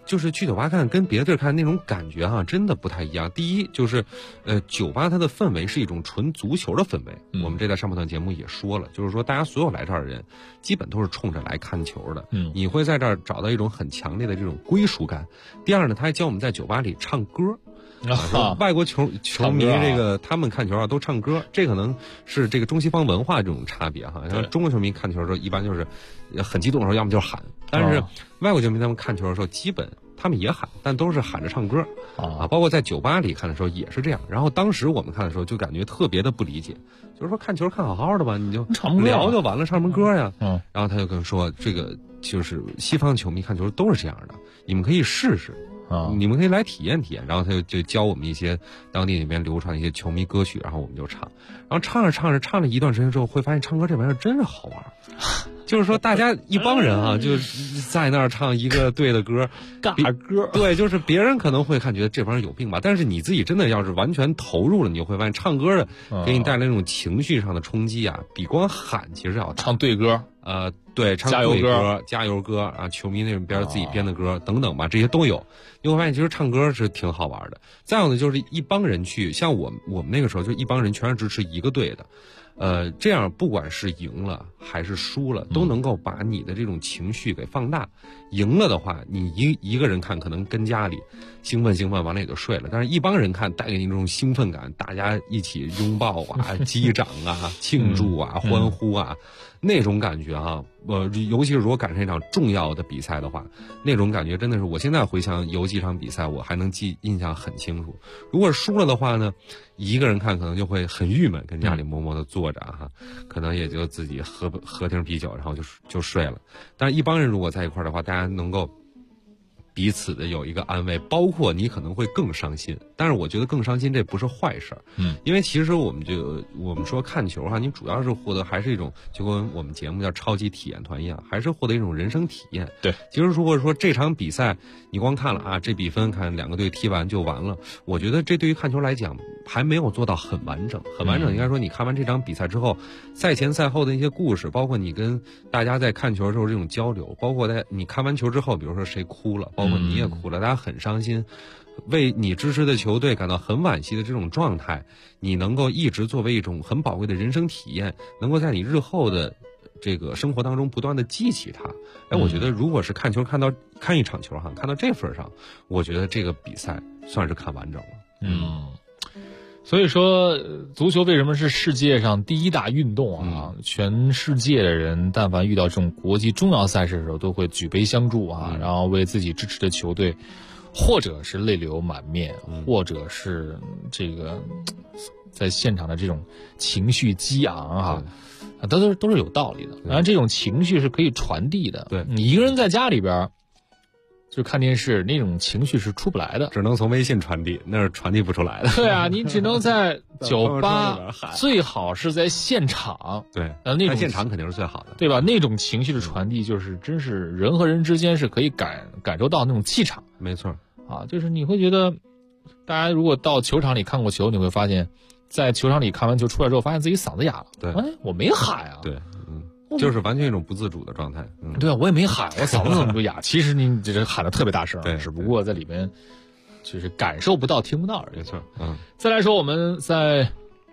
就是去酒吧看跟别的地儿看那种感觉哈，真的不太一样。第一就是，酒吧它的氛围是一种纯足球的氛围。我们这在上半段节目也说了，就是说大家所有来这儿的人，基本都是冲着来看球的。你会在这儿找到一种很强烈的这种归属感。第二呢，他还教我们在酒吧里唱歌。外国球迷这个他们看球啊都唱歌，这可能是这个中西方文化这种差别哈。像中国球迷看球的时候，一般就是很激动的时候，要么就是喊；但是外国球迷他们看球的时候，基本他们也喊，但都是喊着唱歌啊。包括在酒吧里看的时候也是这样。然后当时我们看的时候就感觉特别的不理解，就是说看球看好好的吧，你就聊就完了，唱什么歌呀？然后他就跟说，这个就是西方球迷看球都是这样的，你们可以试试。你们可以来体验体验，然后他就教我们一些当地里面流传一些球迷歌曲，然后我们就唱，然后唱了一段时间之后，会发现唱歌这玩意儿真是好玩。就是说大家一帮人啊，就在那儿唱一个队的歌， 尬歌。 对，就是别人可能会觉得这帮人有病吧，但是你自己真的要是完全投入了，你就会发现唱歌的给你带来那种情绪上的冲击啊，比光喊其实要大。 唱队歌。 对，唱队歌、加油歌啊，球迷那边自己编的歌等等吧，这些都有。你会发现，其实唱歌是挺好玩的。再有呢，就是一帮人去，像我们那个时候就一帮人全是支持一个队的，这样不管是赢了还是输了，都能够把你的这种情绪给放大。赢了的话，你一个人看可能跟家里兴奋，完了也就睡了。但是一帮人看，带给你这种兴奋感，大家一起拥抱啊、击掌啊、庆祝啊、欢呼啊。那种感觉啊，尤其是如果赶上一场重要的比赛的话，那种感觉真的是，我现在回想有几场比赛，我还能印象很清楚。如果输了的话呢，一个人看可能就会很郁闷，跟家里默默的坐着哈，可能也就自己喝瓶啤酒，然后就睡了。但是一帮人如果在一块儿的话，大家能够彼此的有一个安慰，包括你可能会更伤心，但是我觉得更伤心这不是坏事儿，因为其实我们说看球哈，你主要是获得还是一种，就跟我们节目叫超级体验团一样，还是获得一种人生体验。 对， 其实如果说这场比赛你光看了啊，这比分看两个队踢完就完了，我觉得这对于看球来讲还没有做到很完整，应该说你看完这场比赛之后，赛前赛后的一些故事，包括你跟大家在看球的时候这种交流，包括你看完球之后，比如说谁哭了，包括你也哭了，大家很伤心，为你支持的球队感到很惋惜的这种状态，你能够一直作为一种很宝贵的人生体验，能够在你日后的这个生活当中不断的记起它。我觉得如果是看球看一场球哈，看到这份上，我觉得这个比赛算是看完整了。 所以说足球为什么是世界上第一大运动啊？全世界的人但凡遇到这种国际重要赛事的时候，都会举杯相助啊，然后为自己支持的球队，或者是泪流满面，或者是这个在现场的这种情绪激昂啊，都是有道理的。当然，这种情绪是可以传递的。 对， 你一个人在家里边就看电视，那种情绪是出不来的， 只能从微信传递，那是传递不出来的。 对啊，你只能在酒吧，最好是在现场。 对， 那种现场肯定是最好的， 对吧？那种情绪的传递，就是真是人和人之间是可以感受到那种气场。 没错啊，就是你会觉得，大家如果到球场里看过球，你会发现，在球场里看完球出来之后，发现自己嗓子哑了。 对， 我没喊啊。 对。就是完全一种不自主的状态。 对啊，我也没喊，我嗓子怎么就哑？其实你只是喊得特别大声， 对， 只不过在里面就是感受不到、听不到而已。 没错。 再来说，我们在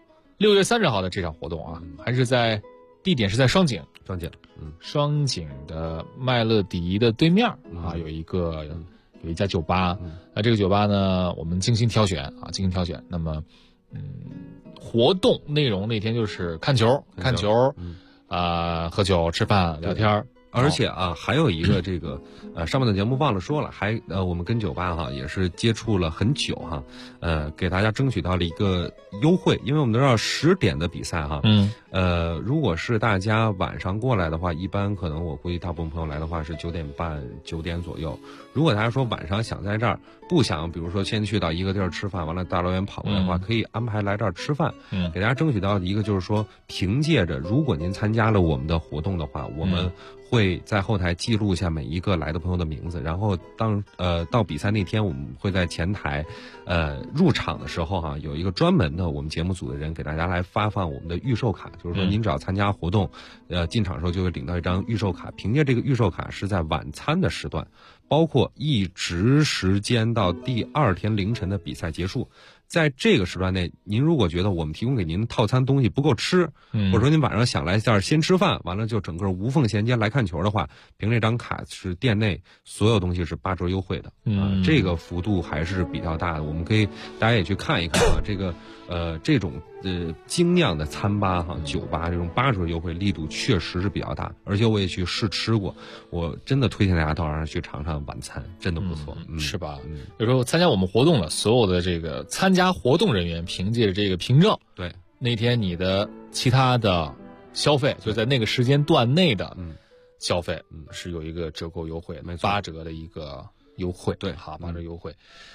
6月30号的这场活动啊，还是在地点是在双井，双井的麦乐迪的对面啊，有一家酒吧。那这个酒吧呢，我们精心挑选。那么，活动内容那天就是看球。喝酒、吃饭、聊天， 而且啊，还有一个这个上半段节目忘了说了，我们跟酒吧哈也是接触了很久哈，给大家争取到了一个优惠，因为我们都知道10点的比赛哈，如果是大家晚上过来的话，一般可能我估计大部分朋友来的话是9点半、9点左右。如果大家说晚上想在这儿，不想比如说先去到一个地儿吃饭，完了大老远跑过来的话，可以安排来这儿吃饭。给大家争取到一个就是说，凭借着如果您参加了我们的活动的话，我们会在后台记录一下每一个来的朋友的名字，然后到比赛那天，我们会在前台入场的时候哈，有一个专门的我们节目组的人给大家来发放我们的预售卡，就是说您只要参加活动，进场的时候就会领到一张预售卡，凭借这个预售卡是在晚餐的时段包括一直时间到第2天凌晨的比赛结束。在这个时段内，您如果觉得我们提供给您套餐东西不够吃，或者说您晚上想来这儿先吃饭，完了就整个无缝衔接来看球的话，凭这张卡是店内所有东西是8折优惠的，这个幅度还是比较大的。我们可以大家也去看一看啊，这个这种精酿的餐吧哈、酒吧这种8折优惠力度确实是比较大，而且我也去试吃过，我真的推荐大家到那儿去尝尝晚餐，真的不错， 是吧？有时候参加我们活动的所有的这个参加活动人员，凭借着这个凭证， 对那天你的其他的消费，就在那个时间段内的消费，是有一个折扣优惠，8折的一个优惠， 对， 好，8折优惠，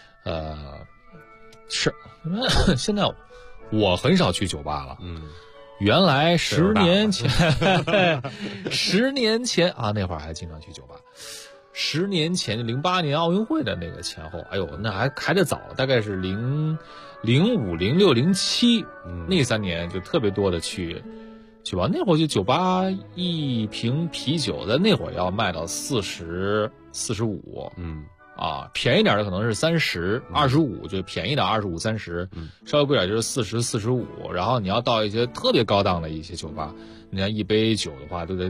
是现在我很少去酒吧了，原来10年前10年前啊，那会儿还经常去酒吧。10年前08年奥运会的那个前后，哎呦，那还得早，大概是05、06、07那3年就特别多的去吧。那会儿就酒吧一瓶啤酒在那会儿要卖到40、45，啊，便宜点的可能是30、25，就便宜的25、30，稍微贵点就是40、45。然后你要到一些特别高档的一些酒吧，你看一杯酒的话都得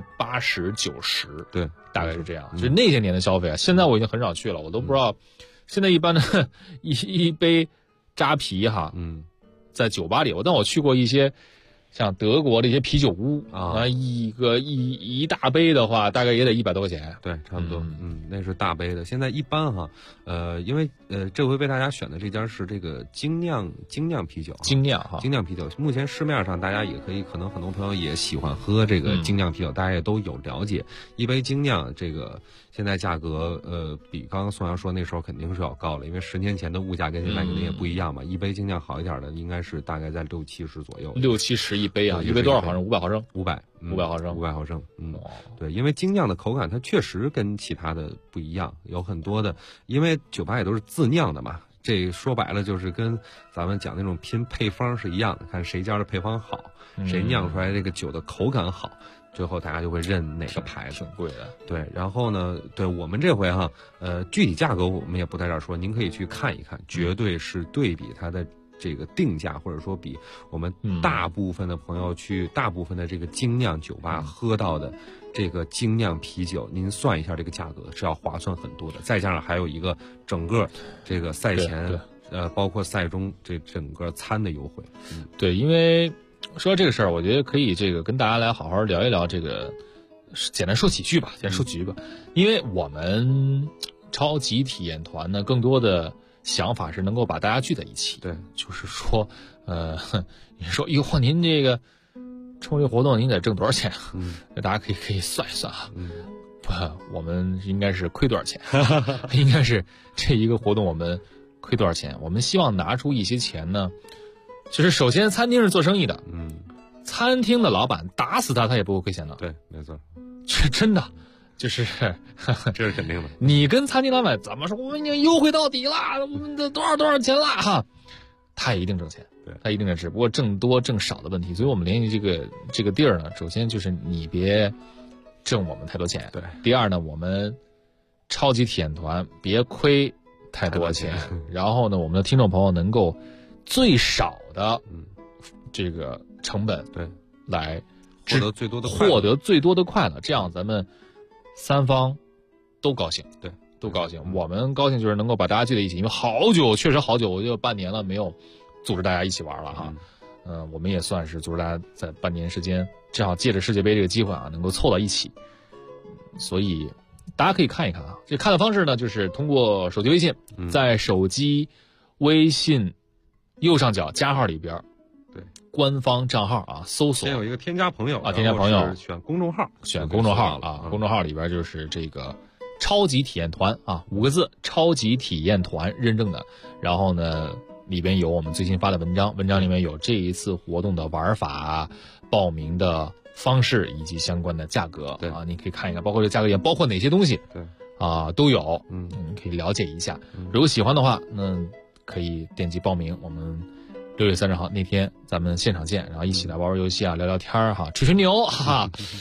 80、90， 对， 大概是这样。就那些年的消费啊，现在我已经很少去了，我都不知道。现在一般的一杯扎啤哈，在酒吧里，但我去过一些。像德国的一些啤酒屋啊，一大杯的话，大概也得100多块钱。 对，差不多。那是大杯的。现在一般哈，因为这回为大家选的这家是这个精酿啤酒，精酿啤酒。目前市面上大家也可能很多朋友也喜欢喝这个精酿啤酒，大家也都有了解。一杯精酿这个现在价格比刚刚宋阳说那时候肯定是要高了，因为10年前的物价跟现在肯定也不一样嘛。一杯精酿好一点的应该是大概在60、70左右，60、 70一杯啊，一杯多少毫升？500毫升 ？500毫升。对，因为精酿的口感它确实跟其他的不一样，有很多的，因为酒吧也都是自酿的嘛。这说白了就是跟咱们讲那种拼配方是一样的，看谁家的配方好，谁酿出来这个酒的口感好，最后大家就会认哪个牌子。 挺贵的。 对，然后呢，对我们这回哈，具体价格我们也不在这儿说，您可以去看一看，绝对是对比它的这个定价，或者说比我们大部分的朋友去大部分的这个精酿酒吧喝到的这个精酿啤酒，您算一下这个价格是要划算很多的。再加上还有一个整个这个赛前包括赛中这整个餐的优惠。 对，因为说到这个事儿，我觉得可以这个跟大家来好好聊一聊这个，简单说几句吧。因为我们超级体验团呢，更多的想法是能够把大家聚在一起。 对， 就是说，你说哟，您这个冲这活动您得挣多少钱？大家可以算一算啊。不，我们应该是亏多少钱？应该是这一个活动我们亏多少钱？我们希望拿出一些钱呢，就是首先餐厅是做生意的，餐厅的老板打死他也不会亏钱的。 对，没错， 这真的。就是这是肯定的。 你跟餐厅老板怎么说？我们已经优惠到底了，我们的多少钱了哈？他也一定挣钱， 对， 他一定挣，只不过挣多挣少的问题。所以我们联系这个地儿呢，首先就是你别挣我们太多钱， 对。 第二呢，我们超级体验团别亏太多钱，然后呢，我们的听众朋友能够最少的这个成本对来获得最多的快乐， 这样咱们3方都高兴， 对， 都高兴。我们高兴就是能够把大家聚在一起，因为确实好久，我就半年了没有组织大家一起玩了哈。我们也算是组织大家在半年时间，正好借着世界杯这个机会啊，能够凑到一起。所以大家可以看一看啊，这看的方式呢，就是通过手机微信，在手机微信右上角加号里边。官方账号啊，搜索先有一个添加朋友啊，添加朋友选公众号， 公众号里边就是这个超级体验团啊，5个字，超级体验团认证的。然后呢，里边有我们最新发的文章里面有这一次活动的玩法、报名的方式以及相关的价格啊，你可以看一看，包括这价格也包括哪些东西， 对啊都有，你可以了解一下。如果喜欢的话，那可以点击报名，我们6月30号那天咱们现场见，然后一起来玩游戏啊，聊聊天哈，吹吹牛哈哈。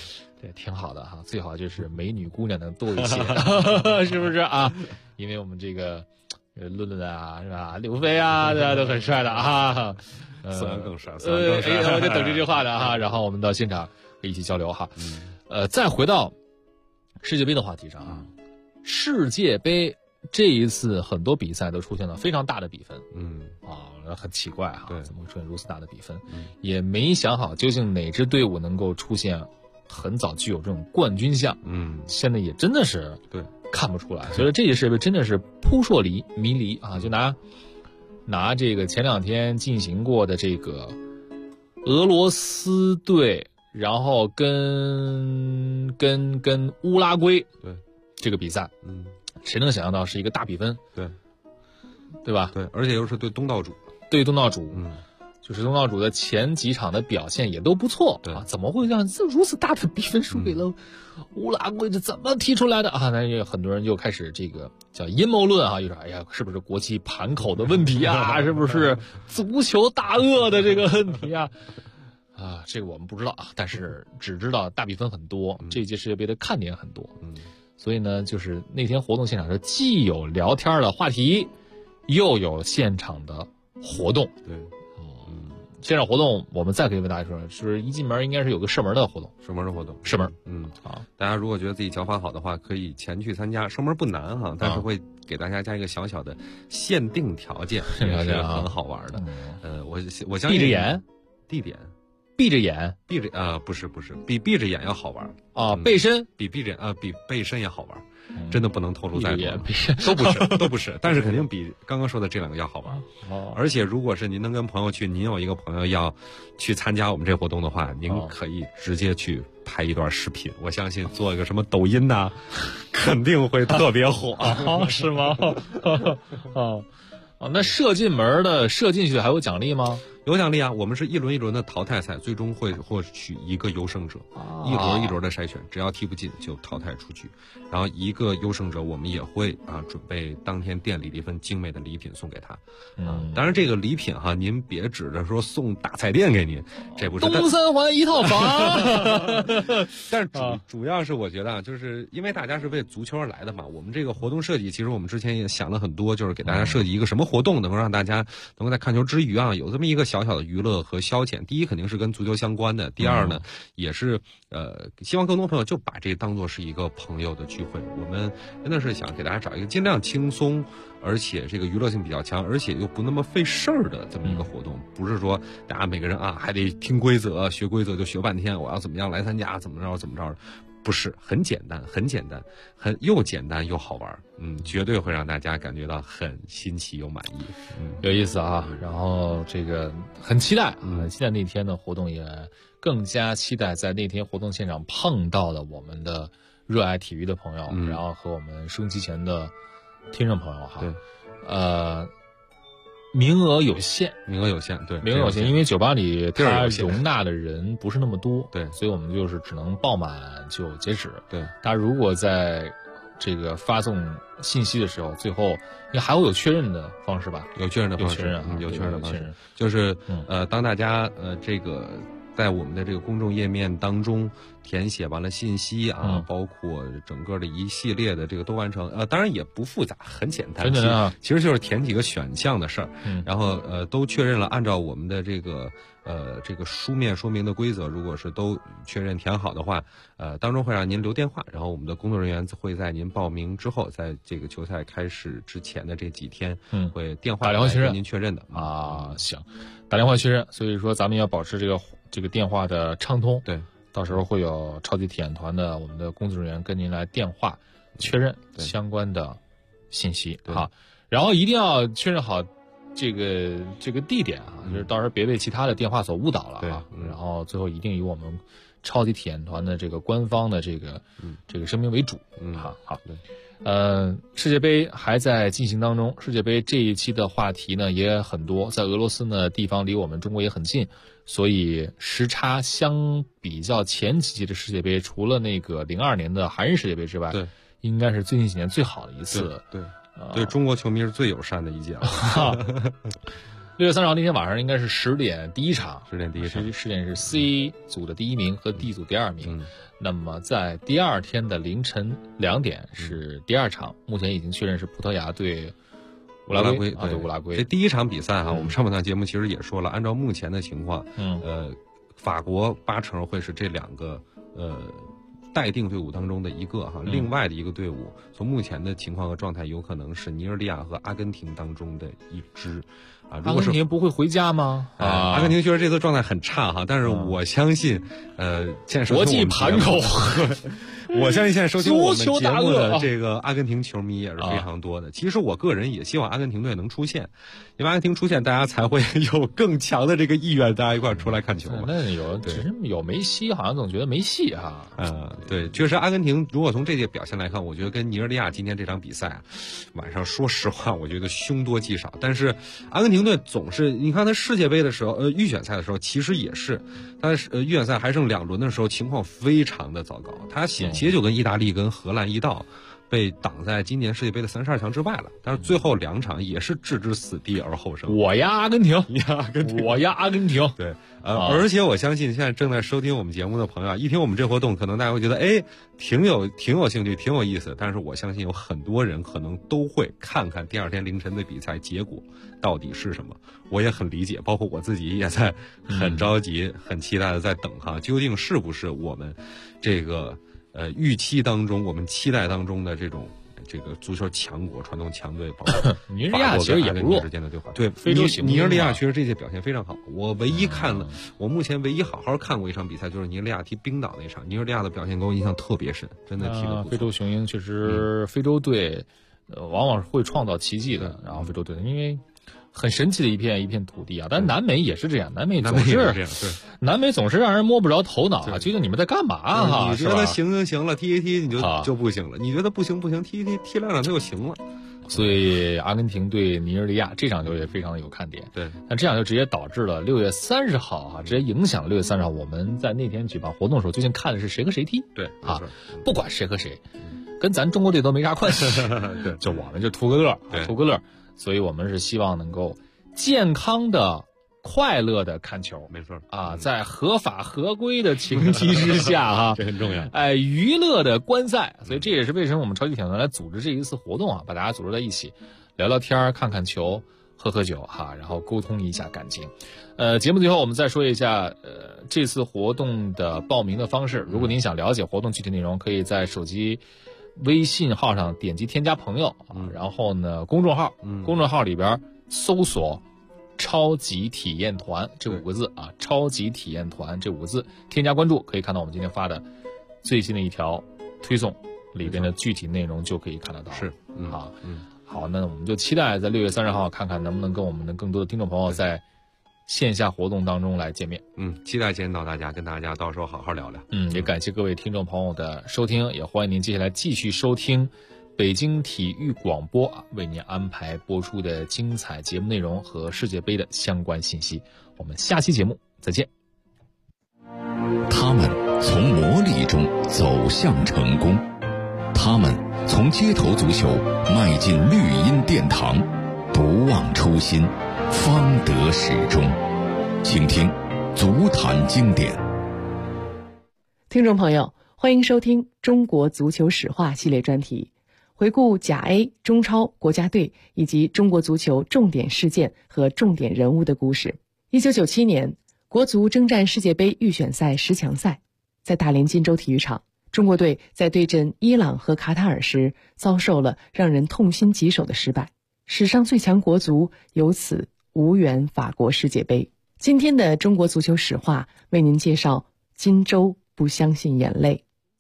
对，挺好的哈，最好就是美女姑娘能多一些，是不是啊？因为我们这个论论啊，是吧？刘飞啊，大家都很帅的啊。 虽然更帅， 我就等这句话的哈。然后我们到现场一起交流哈。再回到世界杯的话题上啊，世界杯这一次很多比赛都出现了非常大的比分，很奇怪哈，怎么会出现如此大的比分？也没想好究竟哪支队伍能够出现很早具有这种冠军相，现在也真的是看不出来。所以这届世界杯真的是扑朔迷离啊！就拿这个前2天进行过的这个俄罗斯队，然后跟乌拉圭这个比赛，谁能想象到是一个大比分？对吧？ 对，而且又是对东道主， 就是东道主的前几场的表现也都不错啊，怎么会让如此大的比分输给了乌拉圭？这怎么踢出来的啊？那也很多人就开始这个叫阴谋论啊，就说哎呀，是不是国际盘口的问题啊？是不是足球大鳄的这个问题啊？这个我们不知道啊，但是只知道大比分很多，这一届世界杯的看点很多。所以呢，就是那天活动现场是既有聊天的话题，又有现场的活动。现场活动我们再可以为大家说，是一进门应该是有个射门的活动， 射门。 好， 大家如果觉得自己脚法好的话，可以前去参加。射门不难哈，但是会给大家加一个小小的限定条件，也是很好玩的。我相信闭着眼， 地点。 闭着眼， 不是，比闭着眼要好玩啊！背身比背身也好玩，真的不能透露太多，都不是，但是肯定比刚刚说的这2个要好玩。而且如果是您能跟朋友去，您有一个朋友要去参加我们这活动的话，您可以直接去拍一段视频，我相信做一个什么抖音呐，肯定会特别火， 是吗？那射进门的射进去还有奖励吗？ 有奖励啊！我们是一轮一轮的淘汰赛，最终会获取一个优胜者，一轮一轮的筛选，只要踢不进就淘汰出局。然后一个优胜者，我们也会准备当天店里的一份精美的礼品送给他。当然这个礼品哈，您别指着说送大彩电给您，这不是东三环1套房。 但是主要是我觉得就是因为大家是为足球而来的嘛，我们这个活动设计，其实我们之前也想了很多，就是给大家设计一个什么活动能够让大家能够在看球之余有这么一个小小的娱乐和消遣。第一肯定是跟足球相关的，第二呢也是希望更多朋友就把这当作是一个朋友的聚会。我们真的是想给大家找一个尽量轻松，而且这个娱乐性比较强，而且又不那么费事儿的这么一个活动。不是说大家每个人还得听规则学规则就学半天，我要怎么样来参加怎么着，不是，很简单，又简单又好玩，绝对会让大家感觉到很新奇又满意， 有意思啊。然后这个很期待，很期待那天的活动，也更加期待在那天活动现场碰到的我们的热爱体育的朋友，然后和我们收音机前的听众朋友哈。名额有限， 对， 名额有限，因为酒吧里它容纳的人不是那么多， 对， 所以我们就是只能报满就截止。 对， 大家如果在这个发送信息的时候，最后因为还会有确认的方式吧？ 有确认的方式，有确认的方式，就是当大家这个在我们的这个公众页面当中填写完了信息包括整个的一系列的这个都完成，当然也不复杂，很简单，其实就是填几个选项的事儿，然后都确认了，按照我们的这个书面说明的规则，如果是都确认填好的话，当中会让您留电话，然后我们的工作人员会在您报名之后，在这个球赛开始之前的这几天，会电话打电话确认您确认的行，打电话确认，所以说咱们要保持这个电话的畅通， 对， 到时候会有超级体验团的我们的工作人员跟您来电话确认相关的信息然后一定要确认好这个地点就是到时候别被其他的电话所误导了然后最后一定以我们超级体验团的这个官方的这个声明为主好。世界杯还在进行当中，世界杯这一期的话题呢也很多，在俄罗斯呢地方离我们中国也很近，所以时差相比较前几届的世界杯，除了那个02年的韩日世界杯之外， 对， 应该是最近几年最好的一次， 对中国球迷是最友善的一届 6月30号那天晚上应该是10点第一场 ，10点第一场 ，10点是 C 组的第1名和 D 组第2名。那么在第2天的凌晨2点是第2场，目前已经确认是葡萄牙对乌拉圭啊，对乌拉圭。 这第一场比赛我们上半段节目其实也说了，按照目前的情况，法国80%会是这2个待定队伍当中的一个另外的一个队伍，从目前的情况和状态，有可能是尼日利亚和阿根廷当中的一支。 阿根廷不会回家吗？ 阿根廷确实这次状态很差但是我相信，现在国际盘口， 我相信现在收听我们节目的这个阿根廷球迷也是非常多的。其实我个人也希望阿根廷队能出现，因为阿根廷出现，大家才会有更强的这个意愿，大家一块出来看球嘛。 那有梅西，好像总觉得没戏哈。 对，确实阿根廷如果从这届表现来看，我觉得跟尼日利亚今天这场比赛晚上，说实话，我觉得凶多吉少。但是阿根廷队总是，你看他世界杯的时候，预选赛的时候，其实也是，他预选赛还剩2轮的时候，情况非常的糟糕，他险些就跟意大利跟荷兰一道，被挡在今年世界杯的32强之外了。但是最后2场也是置之死地而后生。 我压阿根廷，我压阿根廷。 对，而且我相信现在正在收听我们节目的朋友一听我们这活动，可能大家会觉得挺有兴趣，挺有意思。但是我相信有很多人可能都会看看第2天凌晨的比赛结果到底是什么。我也很理解，包括我自己也在很着急、很期待的在等究竟是不是我们这个预期当中、我们期待当中的这个足球强国、传统强队，包括尼日利亚其实也不弱之间的对话。对， 非洲尼日利亚确实这届表现非常好。我唯一看了，我目前唯一好好看过一场比赛，就是尼日利亚踢冰岛那场。尼日利亚的表现给我印象特别深，真的踢得不错。 非洲雄鹰确实，非洲队往往会创造奇迹的。然后非洲队因为很神奇的一片土地但南美也是这样，南美总是这样，对， 南美总是让人摸不着头脑究竟你们在干嘛你觉得行了，踢一踢你就不行了，你觉得不行，踢2场他就行了。 所以阿根廷对尼日利亚这场球也非常的有看点。 对， 但这场就直接导致了6月30号直接影响了6月30号我们在那天举办活动的时候究竟看的是谁和谁踢。 对不管谁和谁，跟咱中国队都没啥关系。 对， 就我们就图个乐，图个乐。所以我们是希望能够健康的、快乐的看球， 没错在合法合规的前提之下这很重要。 娱乐的观赛，所以这也是为什么我们超级铁团来组织这一次活动把大家组织在一起，聊聊天、看看球、喝酒然后沟通一下感情。节目最后我们再说一下这次活动的报名的方式。如果您想了解活动具体内容，可以在手机微信号上点击添加朋友然后呢公众号里边搜索超级体验团这5个字超级体验团这5个字，添加关注，可以看到我们今天发的最新的一条推送，里边的具体内容就可以看得到。 是好，那我们就期待在6月30号看看能不能跟我们的更多的听众朋友在线下活动当中来见面。 期待见到大家，跟大家到时候好好聊聊。 也感谢各位听众朋友的收听，也欢迎您接下来继续收听北京体育广播为您安排播出的精彩节目内容和世界杯的相关信息。我们下期节目再见。 他们从磨砺中走向成功，他们从街头足球迈进绿茵殿堂，不忘初心，方得始终。请听足坛经典。 听众朋友，欢迎收听中国足球史话系列专题，回顾甲 A、中超、国家队以及中国足球重点事件和重点人物的故事。1997年，国足征战世界杯预选赛10强赛，在大连金州体育场，中国队在对阵伊朗和卡塔尔时遭受了让人痛心疾首的失败，史上最强国足由此无缘法国世界杯。今天的中国足球史话为您介绍金州不相信眼泪。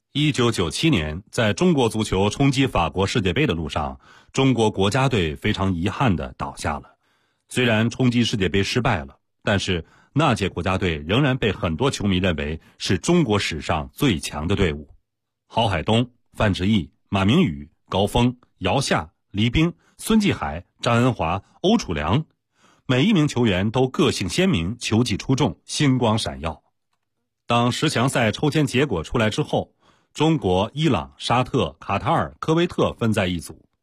1997年，在中国足球冲击法国世界杯的路上，中国国家队非常遗憾地倒下了。虽然冲击世界杯失败了，但是那届国家队仍然被很多球迷认为是中国史上最强的队伍。郝海东、范志毅、马明宇、高峰、姚夏、黎兵、孙继海、张恩华、欧楚良，每一名球员都个性鲜明，球技出众，星光闪耀。当10强赛抽签结果出来之后，中国、伊朗、沙特、卡塔尔、科威特分在一组，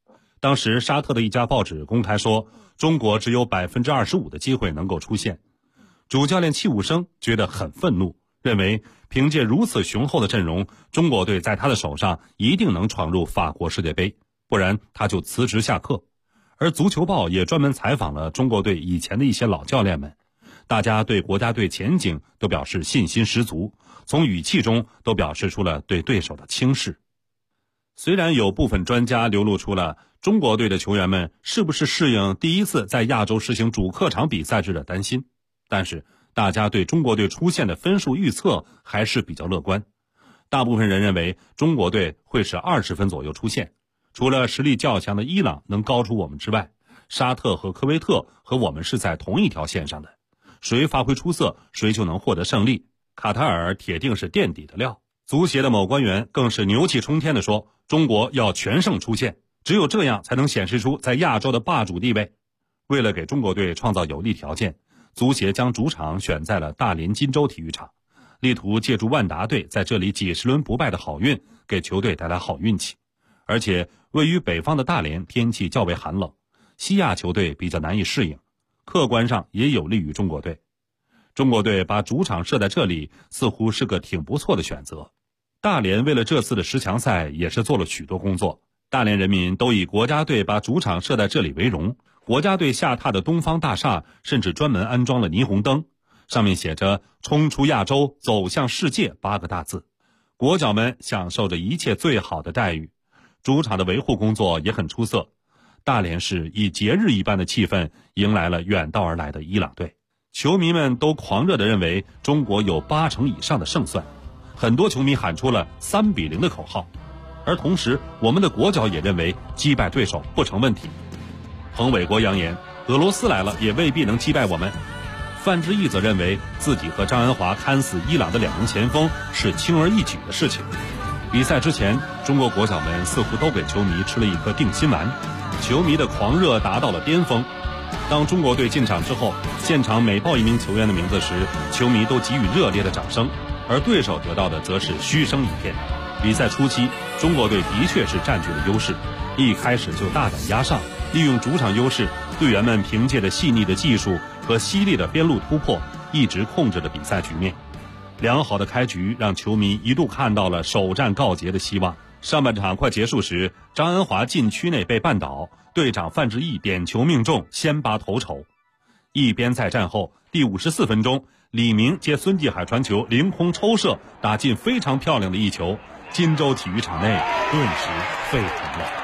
当时沙特的一家报纸公开说，中国只有 25% 的机会能够出线。主教练戚务生觉得很愤怒，认为凭借如此雄厚的阵容，中国队在他的手上一定能闯入法国世界杯，不然他就辞职下课。而足球报也专门采访了中国队以前的一些老教练们，大家对国家队前景都表示信心十足，从语气中都表示出了对对手的轻视。虽然有部分专家流露出了中国队的球员们是不是适应第一次在亚洲实行主客场比赛制的担心，但是大家对中国队出线的分数预测还是比较乐观。大部分人认为中国队会是20分左右出线，除了实力较强的伊朗能高出我们之外，沙特和科威特和我们是在同一条线上的，谁发挥出色，谁就能获得胜利。卡塔尔铁定是垫底的料。足协的某官员更是牛气冲天地说，中国要全胜出线，只有这样才能显示出在亚洲的霸主地位。为了给中国队创造有利条件，足协将主场选在了大连金州体育场，力图借助万达队在这里几十轮不败的好运，给球队带来好运气。而且位于北方的大连天气较为寒冷，西亚球队比较难以适应，客观上也有利于中国队。中国队把主场设在这里似乎是个挺不错的选择。大连为了这次的10强赛也是做了许多工作，大连人民都以国家队把主场设在这里为荣。国家队下榻的东方大厦甚至专门安装了霓虹灯，上面写着冲出亚洲走向世界8个大字。国脚们享受着一切最好的待遇，主场的维护工作也很出色。大连市以节日一般的气氛迎来了远道而来的伊朗队，球迷们都狂热地认为中国有80%以上的胜算，很多球迷喊出了3-0的口号。而同时我们的国脚也认为击败对手不成问题。彭伟国扬言俄罗斯来了也未必能击败我们。范志毅则认为自己和张恩华看死伊朗的2名前锋是轻而易举的事情。比赛之前，中国国脚们似乎都给球迷吃了一颗定心丸，球迷的狂热达到了巅峰。当中国队进场之后，现场每报一名球员的名字时，球迷都给予热烈的掌声，而对手得到的则是嘘声一片。比赛初期，中国队的确是占据了优势，一开始就大胆压上，利用主场优势，队员们凭借着细腻的技术和犀利的边路突破，一直控制着比赛局面。良好的开局让球迷一度看到了首战告捷的希望。上半场快结束时，张恩华禁区内被绊倒，队长范志毅点球命中，先拔头筹。一边再战后，第54分钟，李明接孙继海传球凌空抽射，打进非常漂亮的一球，金州体育场内顿时沸腾了。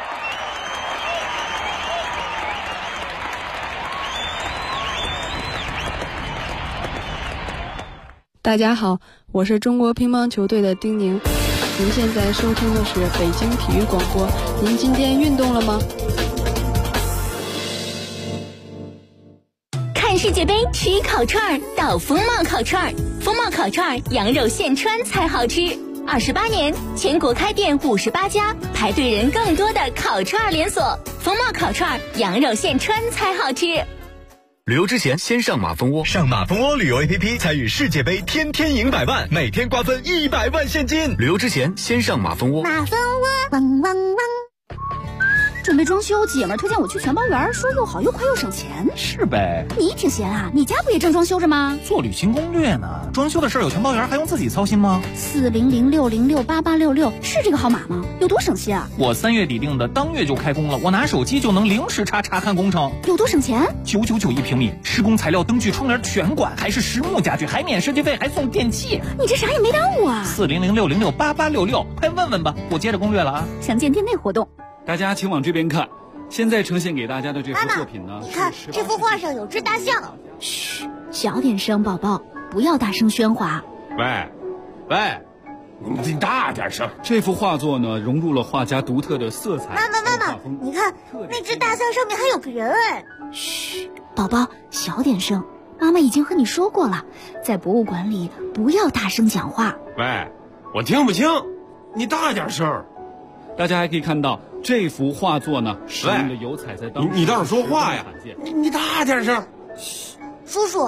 大家好，我是中国乒乓球队的丁宁。您现在收听的是北京体育广播。您今天运动了吗？ 看世界杯吃烤串到风貌烤串，风貌烤串羊肉现穿才好吃。28年，全国开店58家，排队人更多的烤串连锁。风貌烤串羊肉现穿才好吃。 旅游之前先上马蜂窝，上马蜂窝旅游 APP 参与世界杯，天天赢100万，每天瓜分100万现金。旅游之前先上马蜂窝。 马蜂窝，汪汪汪。准备装修，姐们儿推荐我去全包园，说又好又快又省钱。 是呗。 你挺闲啊，你家不也正装修着吗？ 做旅行攻略呢。装修的事儿有全包园，还用自己操心吗 ？40060688866是这个号码吗？有多省心啊？ 我3月底定的，当月就开工了。我拿手机就能零时查看工程。 有多省钱 ？9991平米，施工材料、灯具、窗帘全管，还是实木家具，还免设计费，还送电器。 你这啥也没耽误啊 ！40060688866，快问问吧，我接着攻略了啊。 详见店内活动。 大家请往这边看，现在呈现给大家的这幅作品呢， 你看这幅画上有只大象。嘘，小点声，宝宝，不要大声喧哗。 喂，你大点声。 这幅画作呢，融入了画家独特的色彩。 妈妈，你看那只大象上面还有个人哎。嘘，宝宝，小点声。妈妈已经和你说过了，在博物馆里不要大声讲话。 喂，我听不清，你大点声。 大家还可以看到这幅画作呢，使用的油彩在当时你倒是说话呀！你大点声。 叔叔，